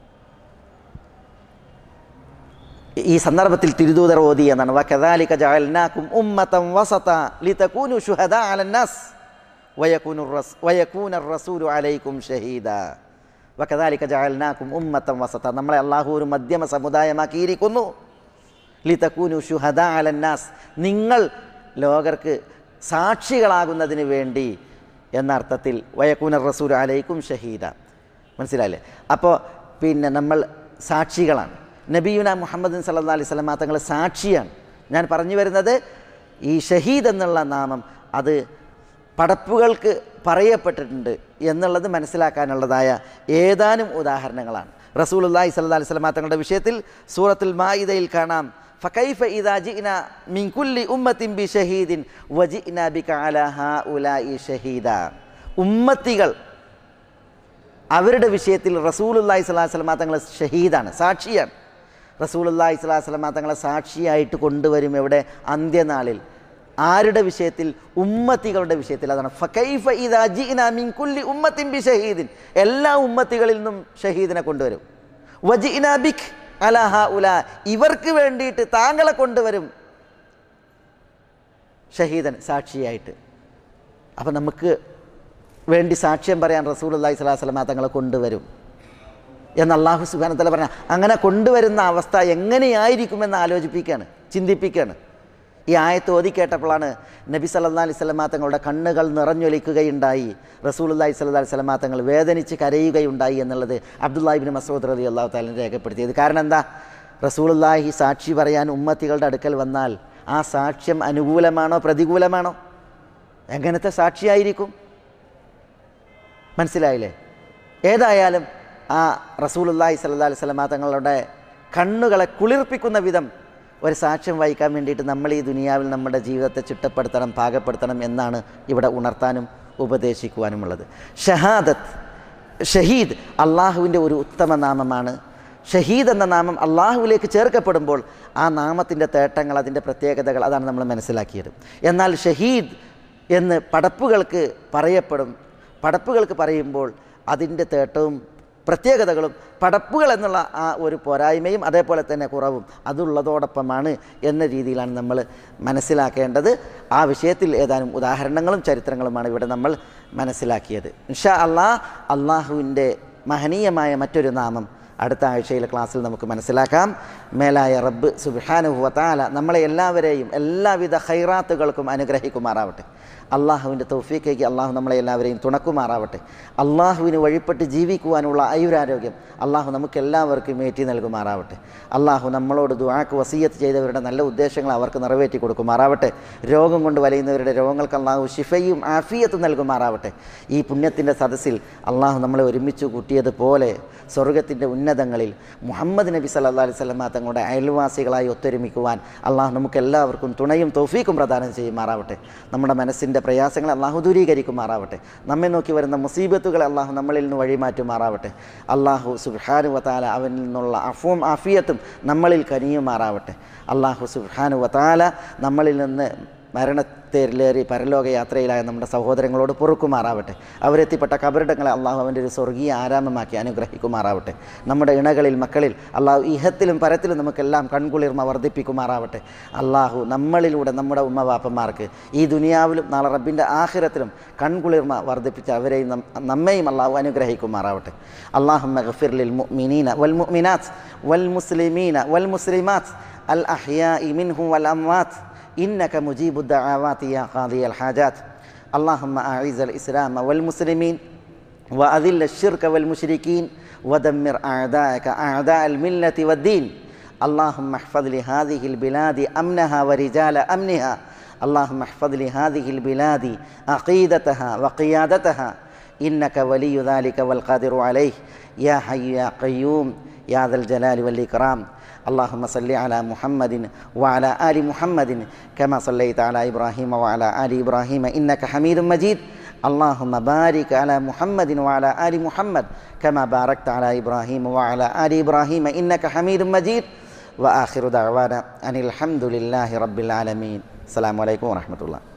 ഈ സന്ദർഭത്തിൽ തിരുദൂതർ ഓതി എന്നാണ്, വകദാലിക ജഅൽനാകും ഉമ്മതൻ വസത ലിതകൂനു ശുഹദാ അലന്നാസ് വയകൂനു റസ് വയകൂന റസൂലു അലൈക്കും ഷഹീദാ. വകദാലിക ജഅൽനാകും ഉമ്മതൻ വസത, നമ്മളെ അല്ലാഹു ഒരു മധ്യമ സമുദായമാക്കിയിരിക്കുന്നു. ലിതകൂനു ശുഹദാ അലന്നാസ്, നിങ്ങൾ ലോകർക്ക് സാക്ഷികളാകുന്നതിന് വേണ്ടി എന്നർത്ഥത്തിൽ. വയകൂന റസൂലു അലൈക്കും ഷഹീദ. മനസ്സിലായില്ലേ? അപ്പോൾ പിന്നെ നമ്മൾ സാക്ഷികളാണ്. നബിയുന മുഹമ്മദ് സല്ലല്ലാഹു അലൈഹി വസല്ലം തങ്ങൾ സാക്ഷിയാണ്. ഞാൻ പറഞ്ഞു വരുന്നത് ഈ ഷഹീദ് എന്നുള്ള നാമം അത് പടപ്പുകൾക്ക് പറയപ്പെട്ടിട്ടുണ്ട് എന്നുള്ളത് മനസ്സിലാക്കാനുള്ളതായ ഏതാനും ഉദാഹരണങ്ങളാണ്. റസൂലുള്ളാഹി സ്വല്ലല്ലാഹു അലൈഹി വസല്ലം തങ്ങളുടെ വിഷയത്തിൽ സൂറത്തുൽ മാഇദയിൽ കാണാം, ഫകൈഫ ഇദാ ജിഅ്നാ മിൻ കുല്ലി ഉമ്മത്തിൻ ബിശഹീദിൻ വജിഅ്നാ ബിക അലാ ഹൗലാഇ ഷഹീദാ. ഉമ്മത്തികൾ അവരുടെ വിഷയത്തിൽ റസൂലുള്ളാഹി സ്വല്ലല്ലാഹു അലൈഹി വസല്ലം തങ്ങൾ ഷഹീദാണ്, സാക്ഷിയാണ്. റസൂലുള്ളാഹി സ്വല്ലല്ലാഹു അലൈഹി വസല്ലം തങ്ങളെ സാക്ഷിയായിട്ട് കൊണ്ടുവരും എവിടെ? അന്ത്യനാളിൽ. ആരുടെ വിഷയത്തിൽ? ഉമ്മത്തികളുടെ വിഷയത്തിൽ. അതാണ് ഫകൈഫ ഇദാ ജിഅ്നാ മിൻ കുല്ലി ഉമ്മത്തിൻ ബിശഹീദിൻ, എല്ലാ ഉമ്മത്തികളിൽ നിന്നും ഷഹീദിനെ കൊണ്ടുവരും. വജിഅ്നാ ബിക അലാ ഹൗലാ, ഇവർക്ക് വേണ്ടിയിട്ട് താങ്കളെ കൊണ്ടുവരും ഷഹീദൻ, സാക്ഷിയായിട്ട്. അപ്പം നമുക്ക് വേണ്ടി സാക്ഷ്യം പറയാൻ റസൂലുള്ളാഹി സ്വല്ലല്ലാഹു അലൈഹി വസല്ലം തങ്ങളെ കൊണ്ടുവരും എന്ന് അല്ലാഹു സുബ്ഹാനഹു വ തആല പറഞ്ഞ, അങ്ങനെ കൊണ്ടുവരുന്ന അവസ്ഥ എങ്ങനെയായിരിക്കുമെന്ന് ആലോചിപ്പിക്കുകയാണ്, ചിന്തിപ്പിക്കുകയാണ്. ഈ ആയത്ത് ഓതി കേട്ടപ്പോഴാണ് നബി സല്ലല്ലാഹു അലൈഹി വസല്ലം തങ്ങളുടെ കണ്ണുകൾ നിറഞ്ഞൊലിക്കുകയുണ്ടായി, റസൂലുള്ളാഹി സ്വല്ലല്ലാഹു അലൈഹി വസല്ലം തങ്ങൾ വേദനിച്ച് കരയുകയുണ്ടായി എന്നുള്ളത് അബ്ദുല്ലാഹി ഇബ്നു മസ്ഊദ് റളിയല്ലാഹു തആല രേഖപ്പെടുത്തിയത്. കാരണം എന്താ? റസൂലുള്ളാഹി സാക്ഷി പറയാൻ ഉമ്മത്തികളുടെ അടുക്കൽ വന്നാൽ ആ സാക്ഷ്യം അനുകൂലമാണോ പ്രതികൂലമാണോ? എങ്ങനത്തെ സാക്ഷിയായിരിക്കും? മനസ്സിലായില്ലേ? ഏതായാലും ആ റസൂലുള്ളാഹി സ്വല്ലല്ലാഹു അലൈഹി വസല്ലം തങ്ങളുടെ കണ്ണുകളെ കുളിർപ്പിക്കുന്ന വിധം ഒരു സാക്ഷ്യം വഹിക്കാൻ വേണ്ടിയിട്ട് നമ്മൾ ഈ ദുനിയാവിൽ നമ്മുടെ ജീവിതത്തെ ചിട്ടപ്പെടുത്തണം, പാകപ്പെടുത്തണം എന്നാണ് ഇവിടെ ഉണർത്താനും ഉപദേശിക്കുവാനുമുള്ളത്. ഷഹാദത്ത്, ഷഹീദ് അള്ളാഹുവിൻ്റെ ഒരു ഉത്തമ നാമമാണ്. ഷഹീദ് എന്ന നാമം അള്ളാഹുവിലേക്ക് ചേർക്കപ്പെടുമ്പോൾ ആ നാമത്തിൻ്റെ തേട്ടങ്ങൾ, അതിൻ്റെ പ്രത്യേകതകൾ, അതാണ് നമ്മൾ മനസ്സിലാക്കിയത്. എന്നാൽ ഷഹീദ് എന്ന് പടപ്പുകൾക്ക് പറയപ്പെടും. പടപ്പുകൾക്ക് പറയുമ്പോൾ അതിൻ്റെ തേട്ടവും പ്രത്യേകതകളും പടപ്പുകൾ എന്നുള്ള ആ ഒരു പോരായ്മയും അതേപോലെ തന്നെ കുറവും അതുള്ളതോടൊപ്പമാണ് എന്ന രീതിയിലാണ് നമ്മൾ മനസ്സിലാക്കേണ്ടത്. ആ വിഷയത്തിൽ ഏതാനും ഉദാഹരണങ്ങളും ചരിത്രങ്ങളുമാണ് ഇവിടെ നമ്മൾ മനസ്സിലാക്കിയത്. ഇൻഷാ അല്ലാഹ് അള്ളാഹുവിൻ്റെ മഹനീയമായ മറ്റൊരു നാമം അടുത്ത ആഴ്ചയിലെ ക്ലാസ്സിൽ നമുക്ക് മനസ്സിലാക്കാം. മേലായ റബ്ബ് സുബ്ഹാനഹു വ തആല നമ്മളെ എല്ലാവരെയും എല്ലാവിധ ഖൈറാത്തുകൾക്കും അനുഗ്രഹിക്കുമാറാവട്ടെ. അള്ളാഹുവിൻ്റെ തൗഫീഖേക്ക് അള്ളാഹു നമ്മളെ എല്ലാവരെയും തുണക്കുമാറാവട്ടെ. അള്ളാഹുവിന് വഴിപ്പെട്ട് ജീവിക്കുവാനുള്ള ആയുരാരോഗ്യം അള്ളാഹു നമുക്ക് എല്ലാവർക്കും ഏറ്റി നൽകുമാറാവട്ടെ. അള്ളാഹു നമ്മളോട് ദുആക്ക് വസിയത്ത് ചെയ്തവരുടെ നല്ല ഉദ്ദേശങ്ങൾ അവർക്ക് നിറവേറ്റി കൊടുക്കുമാറാവട്ടെ. രോഗം കൊണ്ട് വലയുന്നവരുടെ രോഗങ്ങൾക്ക് അള്ളാഹു ശിഫയും ആഫിയത്തും നൽകുമാറാവട്ടെ. ഈ പുണ്യത്തിൻ്റെ സദസ്സിൽ അള്ളാഹു നമ്മളെ ഒരുമിച്ച് കൂട്ടിയതുപോലെ സ്വർഗത്തിൻ്റെ ഉന്നതങ്ങളിൽ മുഹമ്മദ് നബി സല്ലല്ലാഹു അലൈഹി വസല്ലം തങ്ങളുടെ അയൽവാസികളായി ഒത്തൊരുമിക്കുവാൻ അള്ളാഹു നമുക്ക് എല്ലാവർക്കും തുണയും തൗഫീഖും പ്രദാനം ചെയ്യുമാറാവട്ടെ. നമ്മുടെ മനസ്സിൻ്റെ പ്രയാസങ്ങളെ അള്ളാഹു ദൂരീകരിക്കുമാറാവട്ടെ. നമ്മെ നോക്കി വരുന്ന മുസീബത്തുകളെ അള്ളാഹു നമ്മളിൽ നിന്ന് വഴിമാറ്റുമാറാവട്ടെ. അള്ളാഹു സുബ്ഹാനഹു വ തആല അവനിൽ നിന്നുള്ള അഫ്വും ആഫിയത്തും നമ്മളിൽ കനിയുമാറാവട്ടെ. അള്ളാഹു സുബ്ഹാനഹു വ തആല നമ്മളിൽ നിന്ന് മരണത്തേറിലേറി പരലോക യാത്രയിലായ നമ്മുടെ സഹോദരങ്ങളോട് പൊറുക്കുമാറാവട്ടെ. അവരെത്തിപ്പെട്ട കബറിടങ്ങളെ അള്ളാഹു അവൻ്റെ ഒരു സ്വർഗീയ ആരാമമാക്കി അനുഗ്രഹിക്കുമാറാവട്ടെ. നമ്മുടെ ഇണകളിൽ മക്കളിൽ അള്ളാഹു ഇഹത്തിലും പരത്തിലും നമുക്കെല്ലാം കൺകുളിർമ വർദ്ധിപ്പിക്കുമാറാവട്ടെ. അള്ളാഹു നമ്മളിലൂടെ നമ്മുടെ ഉമ്മവാപ്പന്മാർക്ക് ഈ ദുനിയാവിലും നാളെ റബ്ബിൻ്റെ ആഖിറത്തിലും കൺകുളിർമ വർദ്ധിപ്പിച്ച് അവരെയും നമ്മെയും അള്ളാഹു അനുഗ്രഹിക്കുമാറാവട്ടെ. അല്ലാഹുമ്മ ഗഫിർ ലിൽ മുഅ്മിനീന വൽ മുഅ്മിനാത്ത് വൽ മുസ്ലിമീന വൽ മുസ്ലിമാത്ത് അൽ അഹ്യാഇ മിൻഹും വൽ അംവാത്ത് إنك مجيب الدعوات يا قاضي الحاجات. اللهم أعز الإسلام والمسلمين وأذل الشرك والمشركين ودمر أعداءك أعداء الملة والدين. اللهم احفظ لهذه البلاد أمنها ورجال أمنها. اللهم احفظ لهذه البلاد عقيدتها وقيادتها إنك ولي ذلك والقادر عليه يا حي يا قيوم يا ذا الجلال والإكرام. اللهم صل على محمد وعلى آل محمد كما صليت على إبراهيم وعلى آل إبراهيم إنك حميد مجيد. اللهم بارك على محمد وعلى آل محمد كما باركت على إبراهيم وعلى آل إبراهيم إنك حميد مجيد. وآخر دعوانا أن الحمد لله رب العالمين. السلام عليكم ورحمة الله.